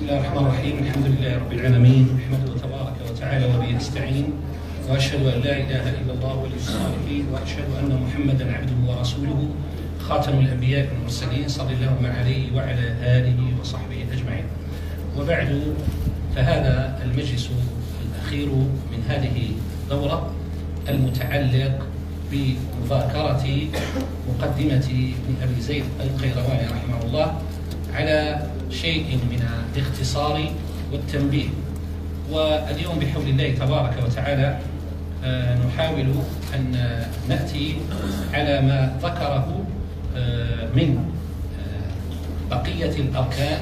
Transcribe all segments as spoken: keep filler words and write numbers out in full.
الله الرحمن الرحيم. الحمد لله رب العالمين، نحمده تبارك وتعالى وبه نستعين، واشهد ان لا اله الا الله ولي الصالحين، واشهد ان محمدا عبده ورسوله خاتم الانبياء والمرسلين صلى الله عليه وعلى اله وصحبه اجمعين. وبعد، فهذا المجلس الاخير من هذه الدوره المتعلق بمذاكره مقدمه ابن ابي زيد القيرواني رحمه الله على شيء من الاختصار والتنبيه. واليوم بحول الله تبارك وتعالى نحاول أن نأتي على ما ذكره من بقية الأركان،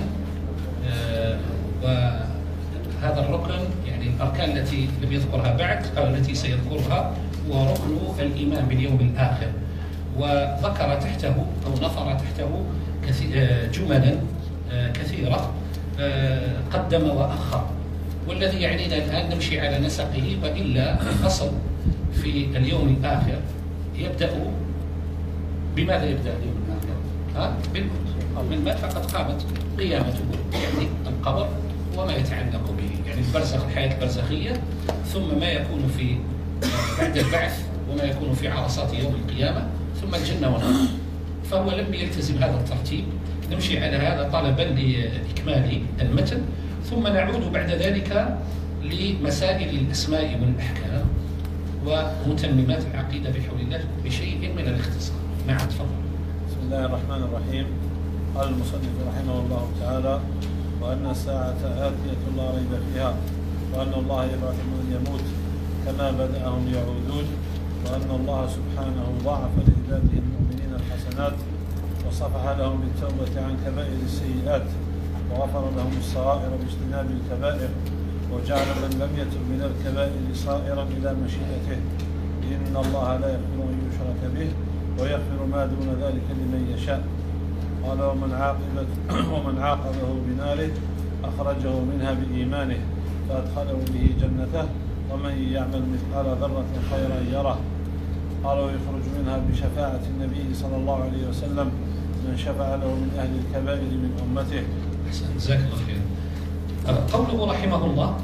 وهذا الركن يعني الأركان التي لم يذكرها بعد أو التي سيذكرها هو ركن الإيمان باليوم الآخر، وذكر تحته أو نثر تحته جملا كثيرة قدم وأخر، والذي يعنينا الآن نمشي على نسقه، وإلا الأصل في اليوم الآخر يبدأ بماذا؟ يبدأ اليوم الآخر ها؟ بالموت. من مات فقد قامت قيامته، يعني القبر وما يتعلق به، يعني البرزخ، الحياة البرزخية، ثم ما يكون في بعد البعث، وما يكون في عرصات يوم القيامة، ثم الجنة والنار. فهو لم يلتزم هذا الترتيب، نمشي على هذا طلبا لإكمال المتن، ثم نعود بعد ذلك لمسائل الأسماء والأحكام ومتممات العقيدة بحول الله بشيء من الاختصار. نعم، تفضل. بسم الله الرحمن الرحيم. قال المصنف رحمه الله تعالى: وأن الساعة آتية لا ريب فيها، وأن الله يبعث من يموت كما بدأهم يعودون، وأن الله سبحانه ضاعف لعباده المؤمنين الحسنات، وصفح لهم بالتوبة عن كبائر السيئات، وغفر لهم الصغائر باجتناب الكبائر، وجعل من لم يتب من الكبائر صائرا إلى مشيئته، إن الله لا يغفر أن يشرك به ويغفر ما دون ذلك لمن يشاء. قال: ومن عاقبت ومن عاقبه بناره أخرجه منها بإيمانه فأدخله به جنته، ومن يعمل مثقال ذرة خيرا يره. قال: ويخرج منها بشفاعة النبي صلى الله عليه وسلم من شفع له من أهل الكبائر من أمته. أحسن، جزاك الله خيرا. قوله رحمه الله: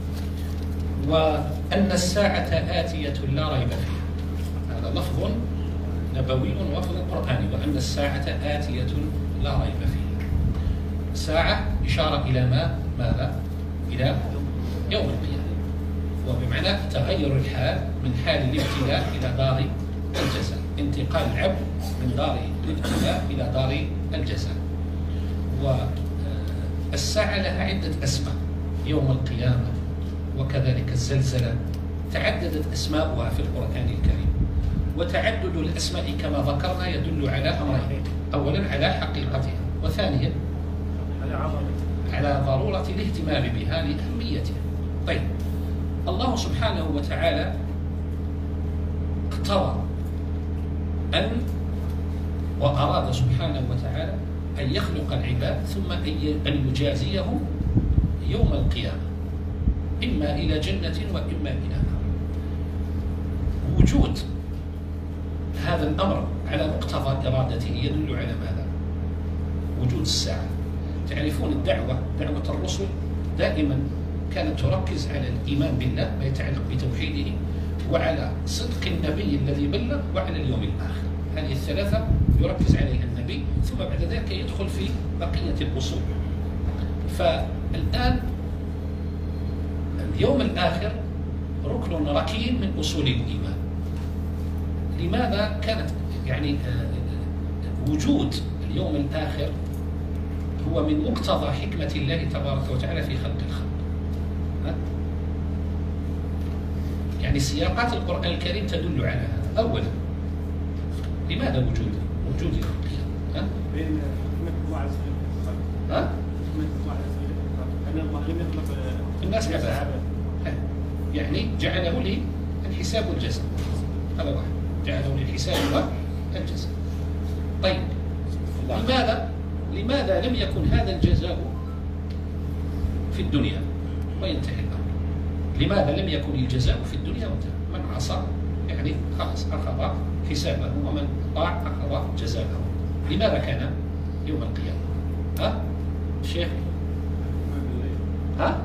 وأن الساعة آتية لا ريب فيها، هذا لفظ نبوي ولفظ قرآني. وأن الساعة آتية لا ريب فيها، ساعة إشارة إلى ما ماذا؟ إلى يوم القيامة، وبمعنى تغير الحال من حال الابتلاء إلى دار الجزاء، انتقال العبد من دار الابتلاء إلى دار الجزاء. والساعة لها عدة أسماء: يوم القيامة، وكذلك الزلزلة، تعددت أسماؤها في القرآن الكريم. وتعدد الأسماء كما ذكرنا يدل على أمرين: أولا على حقيقتها، وثانيا على ضرورة الاهتمام بها لأهميتها. طيب، الله سبحانه وتعالى اقتضى أن وأراد سبحانه وتعالى أن يخلق العباد ثم أن يجازيهم يوم القيامة، إما إلى جنة وإما إلى نار. وجود هذا الأمر على مقتضى إرادته يدل على ماذا؟ وجود الساعة. تعرفون الدعوة، دعوة الرسل دائما كانت تركز على الإيمان بالله، ما يتعلق بتوحيده، وعلى صدق النبي الذي بلغ، وعلى اليوم الآخر. هذه الثلاثة يركز عليها النبي، ثم بعد ذلك يدخل في بقية الأصول. فالآن اليوم الآخر ركن ركين من أصول الإيمان. لماذا كانت يعني وجود اليوم الآخر هو من مقتضى حكمة الله تبارك وتعالى في خلق الخلق. يعني سياقات القرآن الكريم تدل على هذا. أولا، لماذا وجود وجود القيامة؟ بين حكمة الله عز وجل ها؟ حكمة الله عز وجل أن الله لم يخلق الناس عبادة، يعني جعله لي الحساب والجزاء. هذا واحد، جعله لي الحساب والجزاء. طيب، لماذا لماذا لم يكن هذا الجزاء في الدنيا وينتهي الأمر؟ لماذا لم يكن الجزاء في الدنيا وانتهى؟ من عصى يعني خلاص أخذ حسابه، ومن طاع أخذ جزاءه. لماذا كان يوم القيامة؟ ها؟ الشيخ؟ ها؟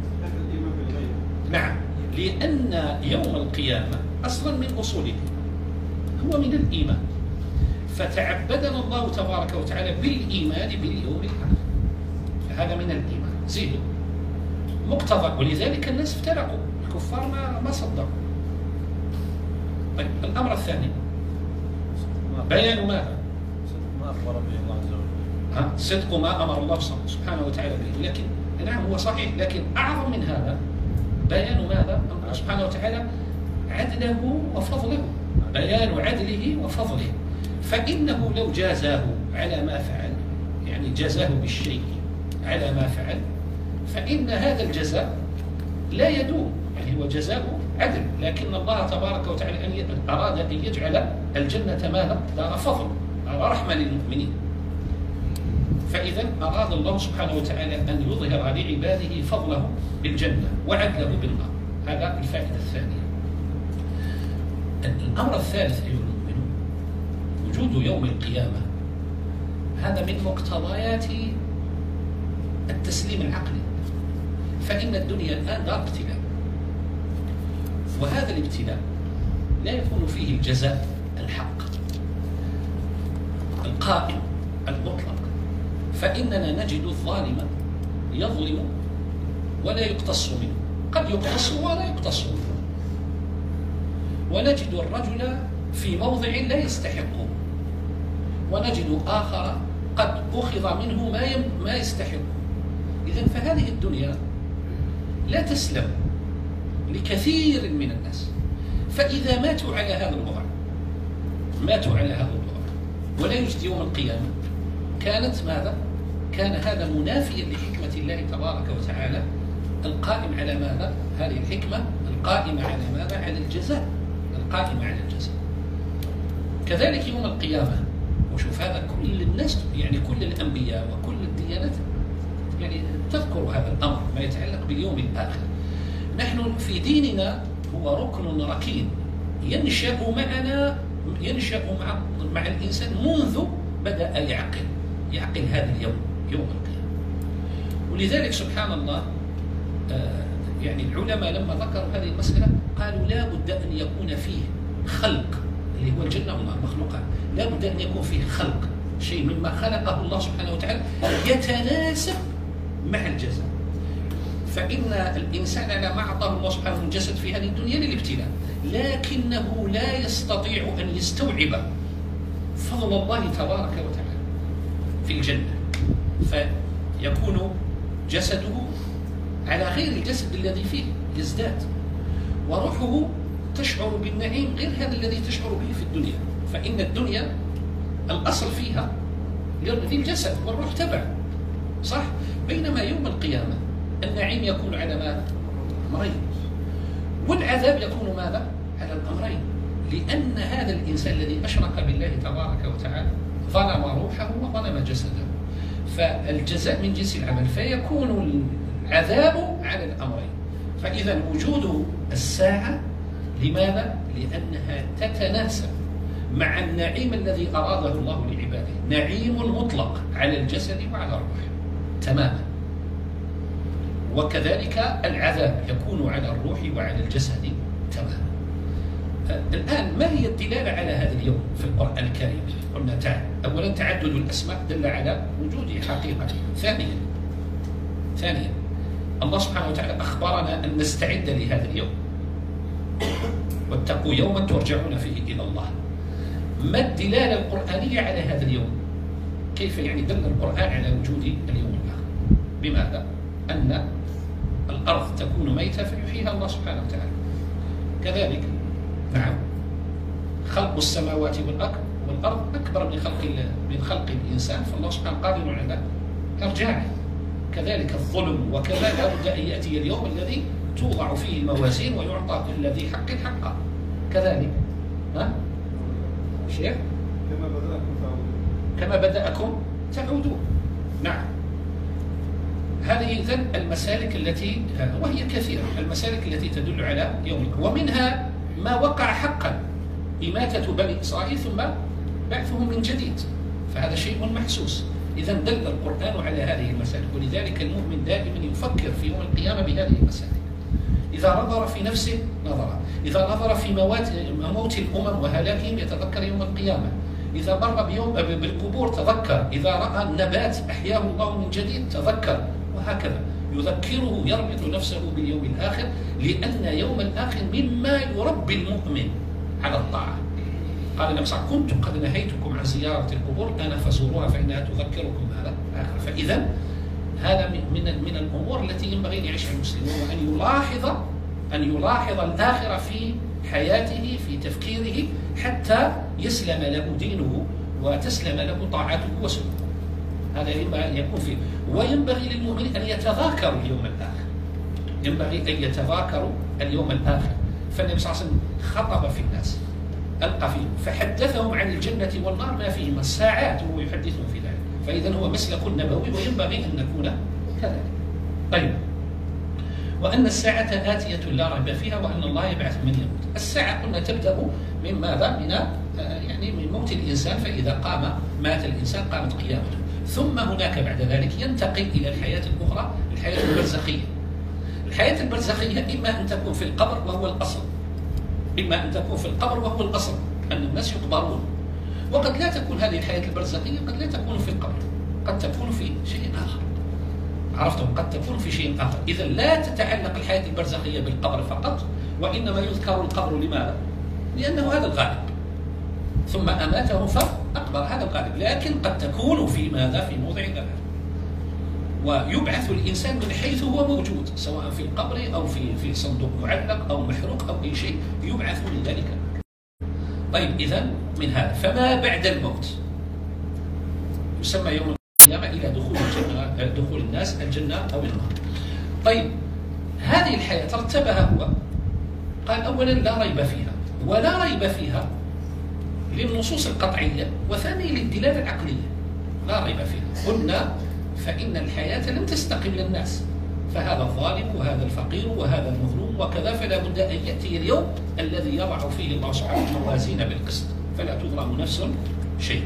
نعم، لأن يوم القيامة أصلا من أصوله هو من الإيمان، فتعبدنا الله تبارك وتعالى بالإيمان باليوم الآخر، فهذا من الإيمان زيدوا مقتضى. ولذلك الناس افترقوا، الكفار ما ما صدقوا. طيب الأمر الثاني بيان ماذا؟ ما أخبر به الله عز وجل. ها؟ صدق ما أمر الله سبحانه وتعالى به، لكن نعم هو صحيح، لكن أعظم من هذا بيان ماذا؟ الله سبحانه وتعالى عدله وفضله، بيان عدله وفضله. فإنه لو جازاه على ما فعل، يعني جازاه بالشيء على ما فعل، فإن هذا الجزاء لا يدوم، يعني هو جزاء عدل، لكن الله تبارك وتعالى أن أراد أن يجعل الجنة ماذا؟ دار فضل، دار رحمة للمؤمنين. فإذا أراد الله سبحانه وتعالى أن يظهر لعباده فضله بالجنة وعدله بالنار. هذا الفائدة الثانية. الأمر الثالث أيها المؤمنون، وجود يوم القيامة هذا من مقتضيات التسليم العقلي، فإن الدنيا الآن دار ابتلاء، وهذا الابتلاء لا يكون فيه الجزاء الحق القائم المطلق، فإننا نجد الظالم يظلم ولا يقتص منه، قد يقتص ولا يقتص منه، ونجد الرجل في موضع لا يستحقه، ونجد آخر قد أخذ منه ما ما يستحقه. إذن فهذه الدنيا لا تسلم لكثير من الناس، فإذا ماتوا على هذا الوضع ماتوا على هذا الوضع ولا يوجد يوم القيامة، كانت ماذا؟ كان هذا منافيا لحكمة الله تبارك وتعالى القائم على ماذا؟ هذه الحكمة القائمة على ماذا؟ على الجزاء، القائمة على الجزاء. كذلك يوم القيامة، وشوف هذا كل الناس، يعني كل الأنبياء وكل الديانات يعني تذكر هذا الأمر ما يتعلق باليوم الآخر. نحن في ديننا هو ركن ركين ينشأ معنا، ينشأ مع مع الإنسان منذ بدأ يعقل يعقل هذا اليوم، يوم القيامة. ولذلك سبحان الله آه يعني العلماء لما ذكروا هذه المسألة قالوا لا بد أن يكون فيه خلق، اللي هو الجنة والمخلوقات، لا بد أن يكون فيه خلق، شيء مما خلقه الله سبحانه وتعالى يتناسب مع الجزاء. فإن الإنسان على ما أعطاه الله سبحانه من جسد في هذه الدنيا للابتلاء، لكنه لا يستطيع أن يستوعب فضل الله تبارك وتعالى في الجنة، فيكون جسده على غير الجسد الذي فيه، يزداد، وروحه تشعر بالنعيم غير هذا الذي تشعر به في الدنيا. فإن الدنيا الأصل فيها للجسد والروح تبع، صح؟ بينما يوم القيامة النعيم يكون على ماذا؟ أمرين، والعذاب يكون ماذا؟ على الأمرين، لأن هذا الإنسان الذي أشرك بالله تبارك وتعالى ظلم روحه وظلم جسده، فالجزاء من جنس العمل، فيكون العذاب على الأمرين. فإذا وجود الساعة لماذا؟ لأنها تتناسب مع النعيم الذي أراده الله لعباده، نعيم مطلق على الجسد وعلى الروح تماما، وكذلك العذاب يكون على الروح وعلى الجسد تماما. الآن ما هي الدلالة على هذا اليوم في القرآن الكريم؟ قلنا تعالى أولا تعدد الأسماء دل على وجوده حقيقة. ثانيا ثانيا الله سبحانه وتعالى أخبرنا أن نستعد لهذا اليوم، واتقوا يوما ترجعون فيه إلى الله. ما الدلالة القرآنية على هذا اليوم؟ كيف يعني دل القرآن على وجود اليوم الآخر؟ بماذا؟ أن الأرض تكون ميتة فيحييها الله سبحانه وتعالى. كذلك نعم خلق السماوات والأرض أكبر من خلق من خلق الإنسان، فالله سبحانه قادر على إرجاعه. كذلك الظلم، وكذا لا بد أن يأتي اليوم الذي توضع فيه الموازين ويعطى كل ذي حق حقه. كذلك ها شيخ كما بدأكم تعودون كما بدأكم تعودون. نعم، هذه إذن المسالك التي، وهي كثيرة، المسالك التي تدل على يوم، ومنها ما وقع حقا، إماتة بني إسرائيل ثم بعثهم من جديد، فهذا شيء محسوس. إذا دل القرآن على هذه المسائل، ولذلك المؤمن دائما يفكر في يوم القيامة بهذه المسائل. إذا نظر في نفسه نظر، إذا نظر في موات موت الأمم وهلاكهم يتذكر يوم القيامة، إذا مر بيوم بالقبور تذكر، إذا رأى النبات أحياه الله من جديد تذكر، وهكذا يذكره، يربط نفسه باليوم الآخر، لأن يوم الآخر مما يربي المؤمن على الطاعة. قال النبي صلى الله عليه وسلم: كنت قد نهيتكم عن زيارة القبور أنا فزوروها فإنها تذكركم هذا الآخر. فإذا هذا من من الأمور التي ينبغي أن يعيشها المسلم، وأن يلاحظ أن يلاحظ الآخرة في حياته في تفكيره حتى يسلم له دينه وتسلم له طاعته وسلوكه. هذا ينبغي أن يكون فيه. وينبغي للمؤمن أن يتذاكروا اليوم الآخر، ينبغي أن يتذاكروا اليوم الآخر. فالنبي صلى الله عليه وسلم خطب في الناس، ألقى فيهم، فحدثهم عن الجنة والنار ما فيهما الساعات وهو يحدثهم في ذلك. فإذا هو مسلك نبوي وينبغي أن نكون كذلك. طيب، وأن الساعة آتية لا ريب فيها وأن الله يبعث من يموت. الساعة قلنا تبدأ من ماذا؟ من يعني من موت الإنسان، فإذا قام مات الإنسان قامت قيامته، ثم هناك بعد ذلك ينتقل إلى الحياة الأخرى، الحياة البرزخية. الحياة البرزخية إما أن تكون في القبر وهو الأصل، إما أن تكون في القبر وهو الأصل أن الناس يقبرون، وقد لا تكون هذه الحياة البرزخية، قد لا تكون في القبر، قد تكون في شيء آخر. عرفتم؟ قد تكون في شيء آخر. إذا لا تتعلق الحياة البرزخية بالقبر فقط، وإنما يذكر القبر لماذا؟ لأنه هذا الغالب، ثم أماته فأقبر، هذا الغالب. لكن قد تكون في ماذا؟ في موضع ذلك، ويبعث الإنسان من حيث هو موجود، سواء في القبر أو في في صندوق معلق أو محروق أو أي شيء، يبعث من ذلك. طيب، إذا من هذا فما بعد الموت يسمى يوم القيامة إلى دخول الجنة، دخول الناس الجنة أو النار. طيب، هذه الحياة ترتبها هو، قال أولا لا ريب فيها، ولا ريب فيها للنصوص القطعية، وثانيا للدلالة العقلية. لا ريب فيها قلنا فإن الحياة لم تستقم للناس، فهذا الظالم وهذا الفقير وهذا المظلوم وكذا، فلا بد أن يأتي اليوم الذي يضع فيه الله سبحانه الموازين بالقسط، فلا تظلم نفس شيء.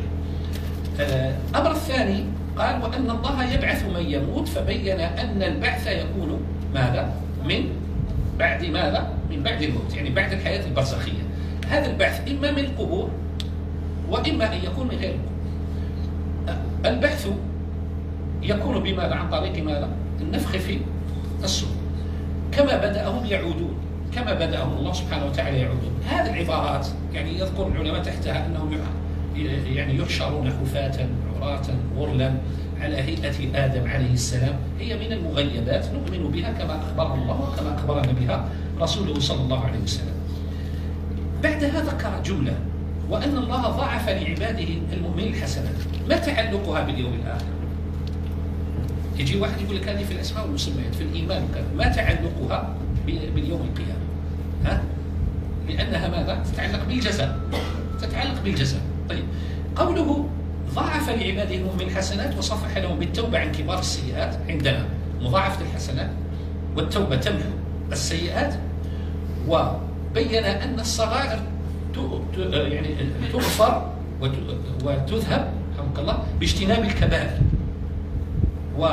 الأمر الثاني قال وأن الله يبعث من يموت، فبين أن البعث يكون ماذا؟ من بعد ماذا؟ من بعد الموت، يعني بعد الحياة البرزخية. هذا البعث إما من القبور وإما أن يكون من غير القبور. البعث يكون بماذا؟ عن طريق ماذا؟ النفخ في الصور، كما بدأهم يعودون، كما بدأهم الله سبحانه وتعالى يعودون. هذه العبارات يعني يذكر العلماء تحتها أنهم يعني يحشرون حفاة عراة غرلا على هيئة آدم عليه السلام، هي من المغيبات نؤمن بها كما أخبرنا الله وكما أخبرنا بها رسوله صلى الله عليه وسلم. بعدها ذكر جملة، وأن الله ضاعف لعباده المؤمنين الحسنات. ما تعلقها باليوم الآخر؟ يجي واحد يقول لك هذه في الأسماء والمسميات، في الإيمان وكذا، ما تعلقها باليوم القيامة؟ ها؟ لأنها ماذا؟ تتعلق بالجزاء، تتعلق بالجزاء. طيب، قوله ضاعف لعباده المؤمنين الحسنات وصفح لهم بالتوبة عن كبار السيئات. عندنا مضاعفة الحسنات والتوبة تمحو السيئات، وبين أن الصغائر يعني تغفر وتذهب رحمك الله باجتناب الكبائر، و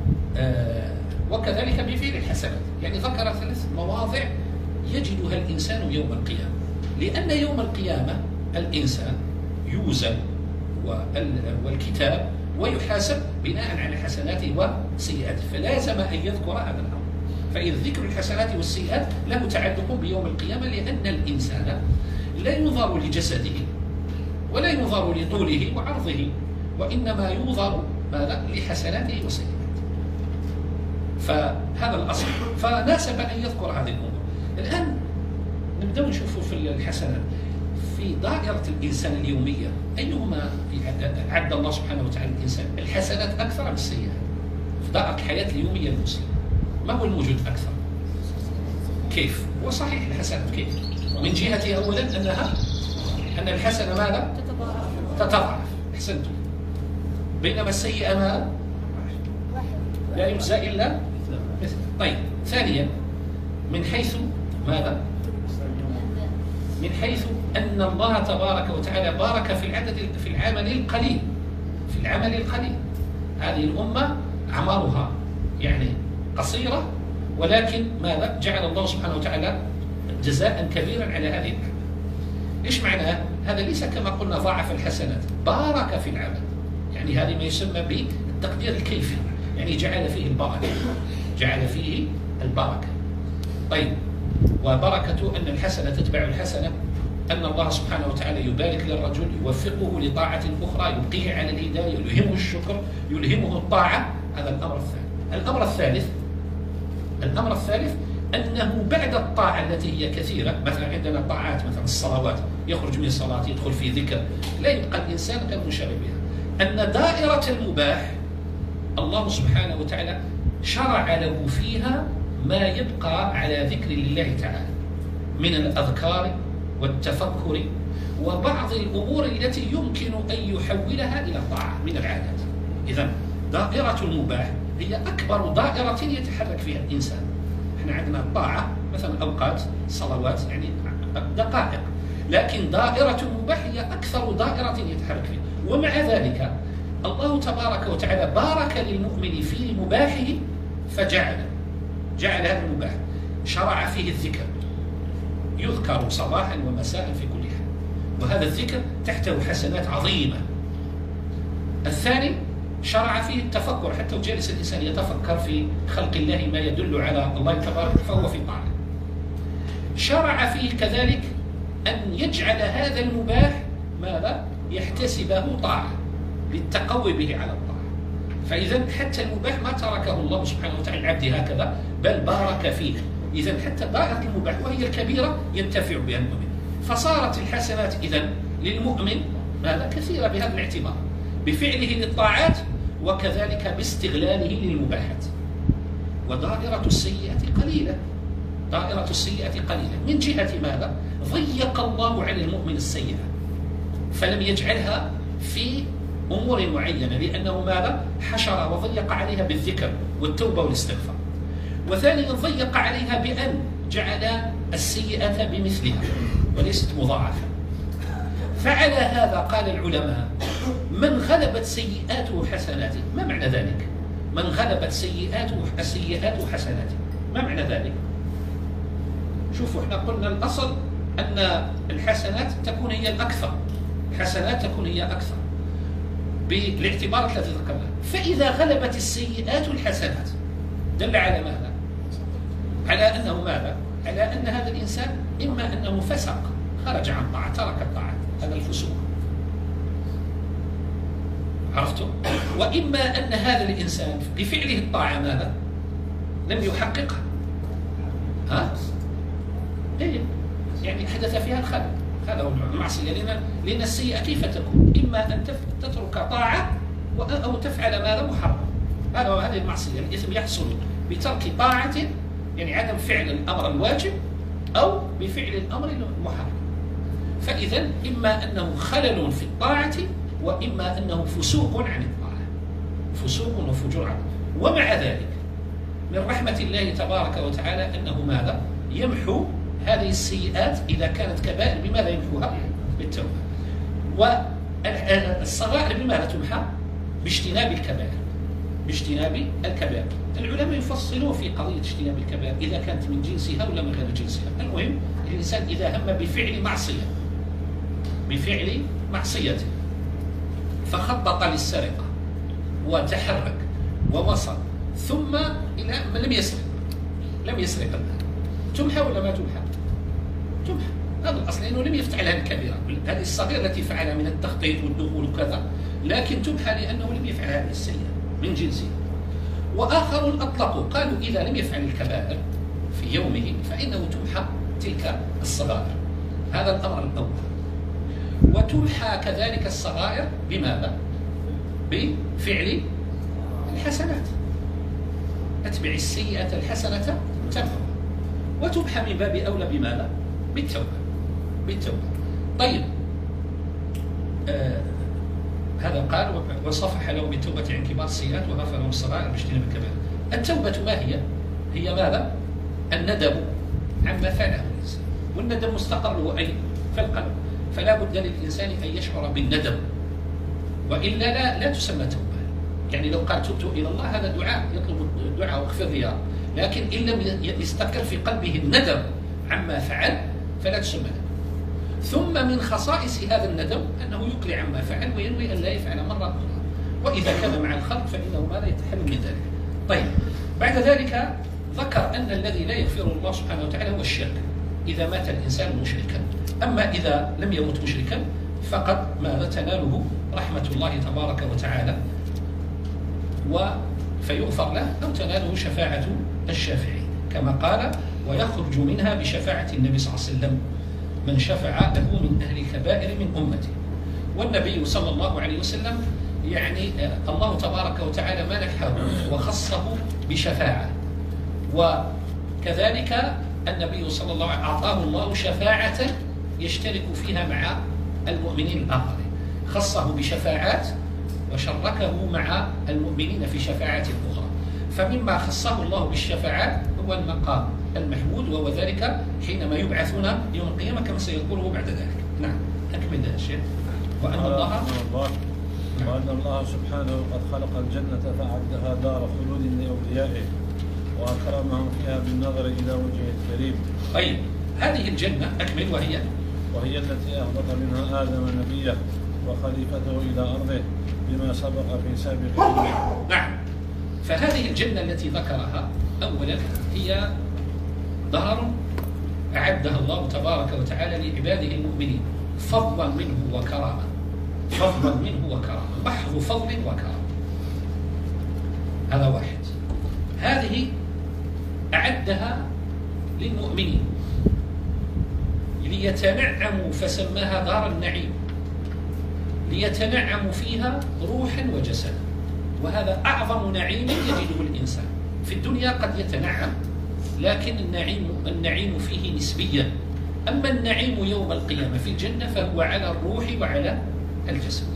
وكذلك بفعل الحسنات. يعني ذكر ثلاث مواضع يجدها الإنسان يوم القيامة، لأن يوم القيامة الإنسان يوزن والكتاب ويحاسب بناء على حسناته وسيئاته، فلازم أن يذكر هذا الأمر. فإذا ذكر الحسنات والسيئات له تعلق بيوم القيامة، لأن الإنسان لا ينظر لجسده ولا ينظر لطوله وعرضه، وإنما ينظر ماذا؟ لحسناته وسيئاته. فهذا الأصل، فناسب أن يذكر هذه الأمور. الآن نبدأ نشوف في الحسنات في دائرة الإنسان اليومية، أيهما عد الله سبحانه وتعالى الإنسان؟ الحسنات أكثر أم السيئات؟ في دائرة الحياة اليومية المسلم ما هو الموجود أكثر؟ كيف؟ هو صحيح الحسنات كيف؟ من جهة أولا أنها أن الحسنة ماذا؟ تتضاعف، أحسنتم. بينما السيئة ماذا؟ لا يجزى إلا مثل. طيب، ثانيا من حيث ماذا؟ من حيث أن الله تبارك وتعالى بارك في العدد في العمل القليل، في العمل القليل. هذه الأمة أعمارها يعني قصيرة، ولكن ماذا؟ جعل الله سبحانه وتعالى جزاء كبيرا على هذه الأعمال. إيش معناه؟ هذا ليس كما قلنا ضاعف الحسنات، بارك في العمل، يعني هذه ما يسمى بالتقدير الكيفي، يعني جعل فيه البركة، جعل فيه البركة. طيب، وبركة أن الحسنة تتبع الحسنة، أن الله سبحانه وتعالى يبارك للرجل، يوفقه لطاعة أخرى، يبقيه على الهداية، يلهمه الشكر، يلهمه الطاعة. هذا الأمر الثاني. الأمر الثالث الأمر الثالث أنه بعد الطاعة التي هي كثيرة، مثلا عندنا الطاعات مثلا الصلوات، يخرج من الصلاة يدخل في ذكر، لا يبقى الإنسان غير منشغل بها. أن دائرة المباح الله سبحانه وتعالى شرع له فيها ما يبقى على ذكر الله تعالى من الأذكار والتفكر وبعض الأمور التي يمكن أن يحولها إلى طاعة من العادات. إذن دائرة المباح هي أكبر دائرة يتحرك فيها الإنسان. احنا عندنا الطاعة مثلا أوقات صلوات يعني دقائق، لكن دائرة المباح هي أكثر دائرة يتحرك فيها. ومع ذلك الله تبارك وتعالى بارك للمؤمن في مباحه، فجعل جعل هذا المباح شرع فيه الذكر، يذكر صباحا ومساء في كل حال، وهذا الذكر تحته حسنات عظيمة. الثاني شرع فيه التفكر، حتى جالس الإنسان يتفكر في خلق الله ما يدل على الله تبارك فهو في طاعة. شرع فيه كذلك أن يجعل هذا المباح ماذا؟ يحتسبه طاعة للتقوي به على الطاعة. فإذا حتى المباح ما تركه الله سبحانه وتعالى العبد هكذا، بل بارك فيه. إذا حتى دائرة المباح وهي الكبيرة ينتفع بها المؤمن. فصارت الحسنات إذن للمؤمن ماذا؟ كثيرة بهذا الاعتبار، بفعله للطاعات وكذلك باستغلاله للمباحات. ودائرة السيئة قليلة، دائرة السيئة قليلة من جهة ماذا؟ ضيق الله على المؤمن السيئة، فلم يجعلها في أمور معينة، لأنه ماذا؟ حشر وضيق عليها بالذكر والتوبة والاستغفار. وثانيا ضيق عليها بأن جعل السيئة بمثلها وليست مضاعفة. فعلى هذا قال العلماء: من غلبت سيئاته حسناته. ما معنى ذلك؟ من غلبت سيئاته سيئاته حسناته، ما معنى ذلك؟ شوفوا، احنا قلنا الأصل أن الحسنات تكون هي الأكثر، الحسنات تكون هي أكثر بالاعتبارات التي ذكرناها. فإذا غلبت السيئات الحسنات دل على ماذا؟ على أنه ماذا؟ على أن هذا الإنسان إما أنه فسق، خرج عن طاعة، ترك الطاعة، هذا الفسوق، عرفتم؟ وإما أن هذا الإنسان بفعله الطاعة ماذا؟ لم يحققها. ها؟ إيه؟ يعني حدث فيها الخلل، هذا هو المعصية. لأن لأن السيئة كيف تكون؟ إما أن تترك طاعة أو تفعل ماذا؟ محرم. هذا هذه المعصية. الإثم يحصل بترك طاعة، يعني عدم فعل الأمر الواجب، أو بفعل الأمر المحرم. فإذا إما أنه خلل في الطاعة، وإما أنه فسوق عن الطاعة، فسوق وفجور عنه. ومع ذلك من رحمة الله تبارك وتعالى أنه ماذا؟ يمحو هذه السيئات إذا كانت كبائر. بماذا يمحوها؟ بالتوبة. والصغائر بماذا تمحى؟ باجتناب الكبائر، باجتناب الكبائر. العلماء يفصلون في قضية اجتناب الكبائر إذا كانت من جنسها ولا من غير جنسها. المهم الإنسان إذا هم بفعل معصية، بفعل معصية، فخطط للسرقة وتحرك ووصل ثم إلى من لم يسرق، لم يسرق المال، تمحى ولا ما تمحى؟ تمحى. هذا الأصل، لأنه لم يفعل هذه الكبيرة، هذه الصغيرة التي فعلها من التخطيط والدخول وكذا، لكن تمحى لأنه لم يفعل هذه السيئة من جنسه. وآخرون أطلقوا قالوا إذا لم يفعل الكبائر في يومه فإنه تمحى تلك الصغائر. هذا الأمر الأول. وتمحى كذلك الصغائر بماذا؟ بفعل الحسنات. أتبع السيئة الحسنة تمحى. وتمحى من باب أولى بماذا؟ بالتوبة، بالتوبة. طيب، آه هذا قال: وصفح له بالتوبة عن كبار السيئات وغفر له الصغائر باجتناب الكبائر. التوبة ما هي؟ هي ماذا؟ الندم عما فعله الإنسان، والندم مستقره أي في القلب، فلا بد للإنسان أن يشعر بالندم، وإلا لا, لا تسمى توبة. يعني لو قال تبت إلى الله هذا دعاء يطلب الدعاء واغفر لي، لكن إن لم يستقر في قلبه الندم عما فعل فلا تسمى ندم. ثم من خصائص هذا الندم أنه يقلع عما فعل وينوي أن لا يفعل مرة أخرى، وإذا كان مع الخلق فإنه ماذا يتحمل من ذلك. طيب بعد ذلك ذكر أن الذي لا يغفره الله سبحانه وتعالى هو الشرك إذا مات الإنسان مشركا، أما إذا لم يمت مشركا فقد ماذا تناله رحمة الله تبارك وتعالى فيغفر له، أو تناله شفاعة الشافعي كما قال ويخرج منها بشفاعة النبي صلى الله عليه وسلم من شفع له من أهل الكبائر من أمته. والنبي صلى الله عليه وسلم يعني الله تبارك وتعالى منحه وخصه بشفاعة، وكذلك النبي صلى الله عليه وسلم أعطاه الله شفاعة يشترك فيها مع المؤمنين الآخرين، خصه بشفاعات وشركه مع المؤمنين في شفاعة أخرى. فمما خصه الله بالشفاعات هو المقام المحمود، وهو ذلك حينما يبعثون يوم القيامة كما سيذكره بعد ذلك. نعم أكمل هذا الشيء. وأن الله وأن الله سبحانه قد خلق الجنة فأعدها دار خلود لأوليائه وأكرمهم فيها بالنظر إلى وجهه الكريم. طيب هذه الجنة أكمل وهي وهي التي أهبط منها آدم نبيه وخليفته إلى أرضه بما سبق في سابق علمه. نعم. فهذه الجنة التي ذكرها أولا هي دار أعدها الله تبارك وتعالى لعباده المؤمنين فضلا منه وكرامة، فضلا منه وكرامة، محض فضل وكرامة. هذا واحد. هذه أعدها للمؤمنين ليتنعموا فسماها دار النعيم، ليتنعموا فيها روحا وجسدا، وهذا أعظم نعيم يجده الإنسان. في الدنيا قد يتنعم لكن النعيم النعيم فيه نسبيا، أما النعيم يوم القيامة في الجنة فهو على الروح وعلى الجسد.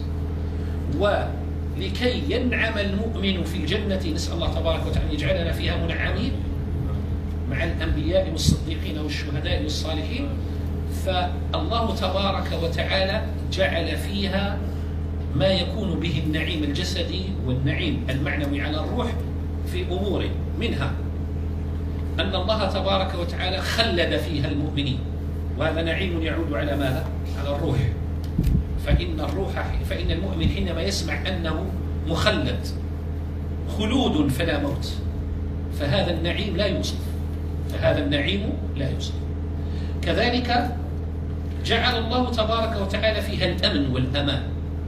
ولكي ينعم المؤمن في الجنة نسأل الله تبارك وتعالى يجعلنا فيها منعمين مع الأنبياء والصديقين والشهداء والصالحين، فالله تبارك وتعالى جعل فيها ما يكون به النعيم الجسدي والنعيم المعنوي على الروح في أمور، منها أن الله تبارك وتعالى خلد فيها المؤمنين، وهذا نعيم يعود على ماذا؟ على الروح. فإن الروح فإن المؤمن حينما يسمع أنه مخلد خلود فلا موت، فهذا النعيم لا يوصف، فهذا النعيم لا يوصف. كذلك جعل الله تبارك وتعالى فيها الأمن والأمان،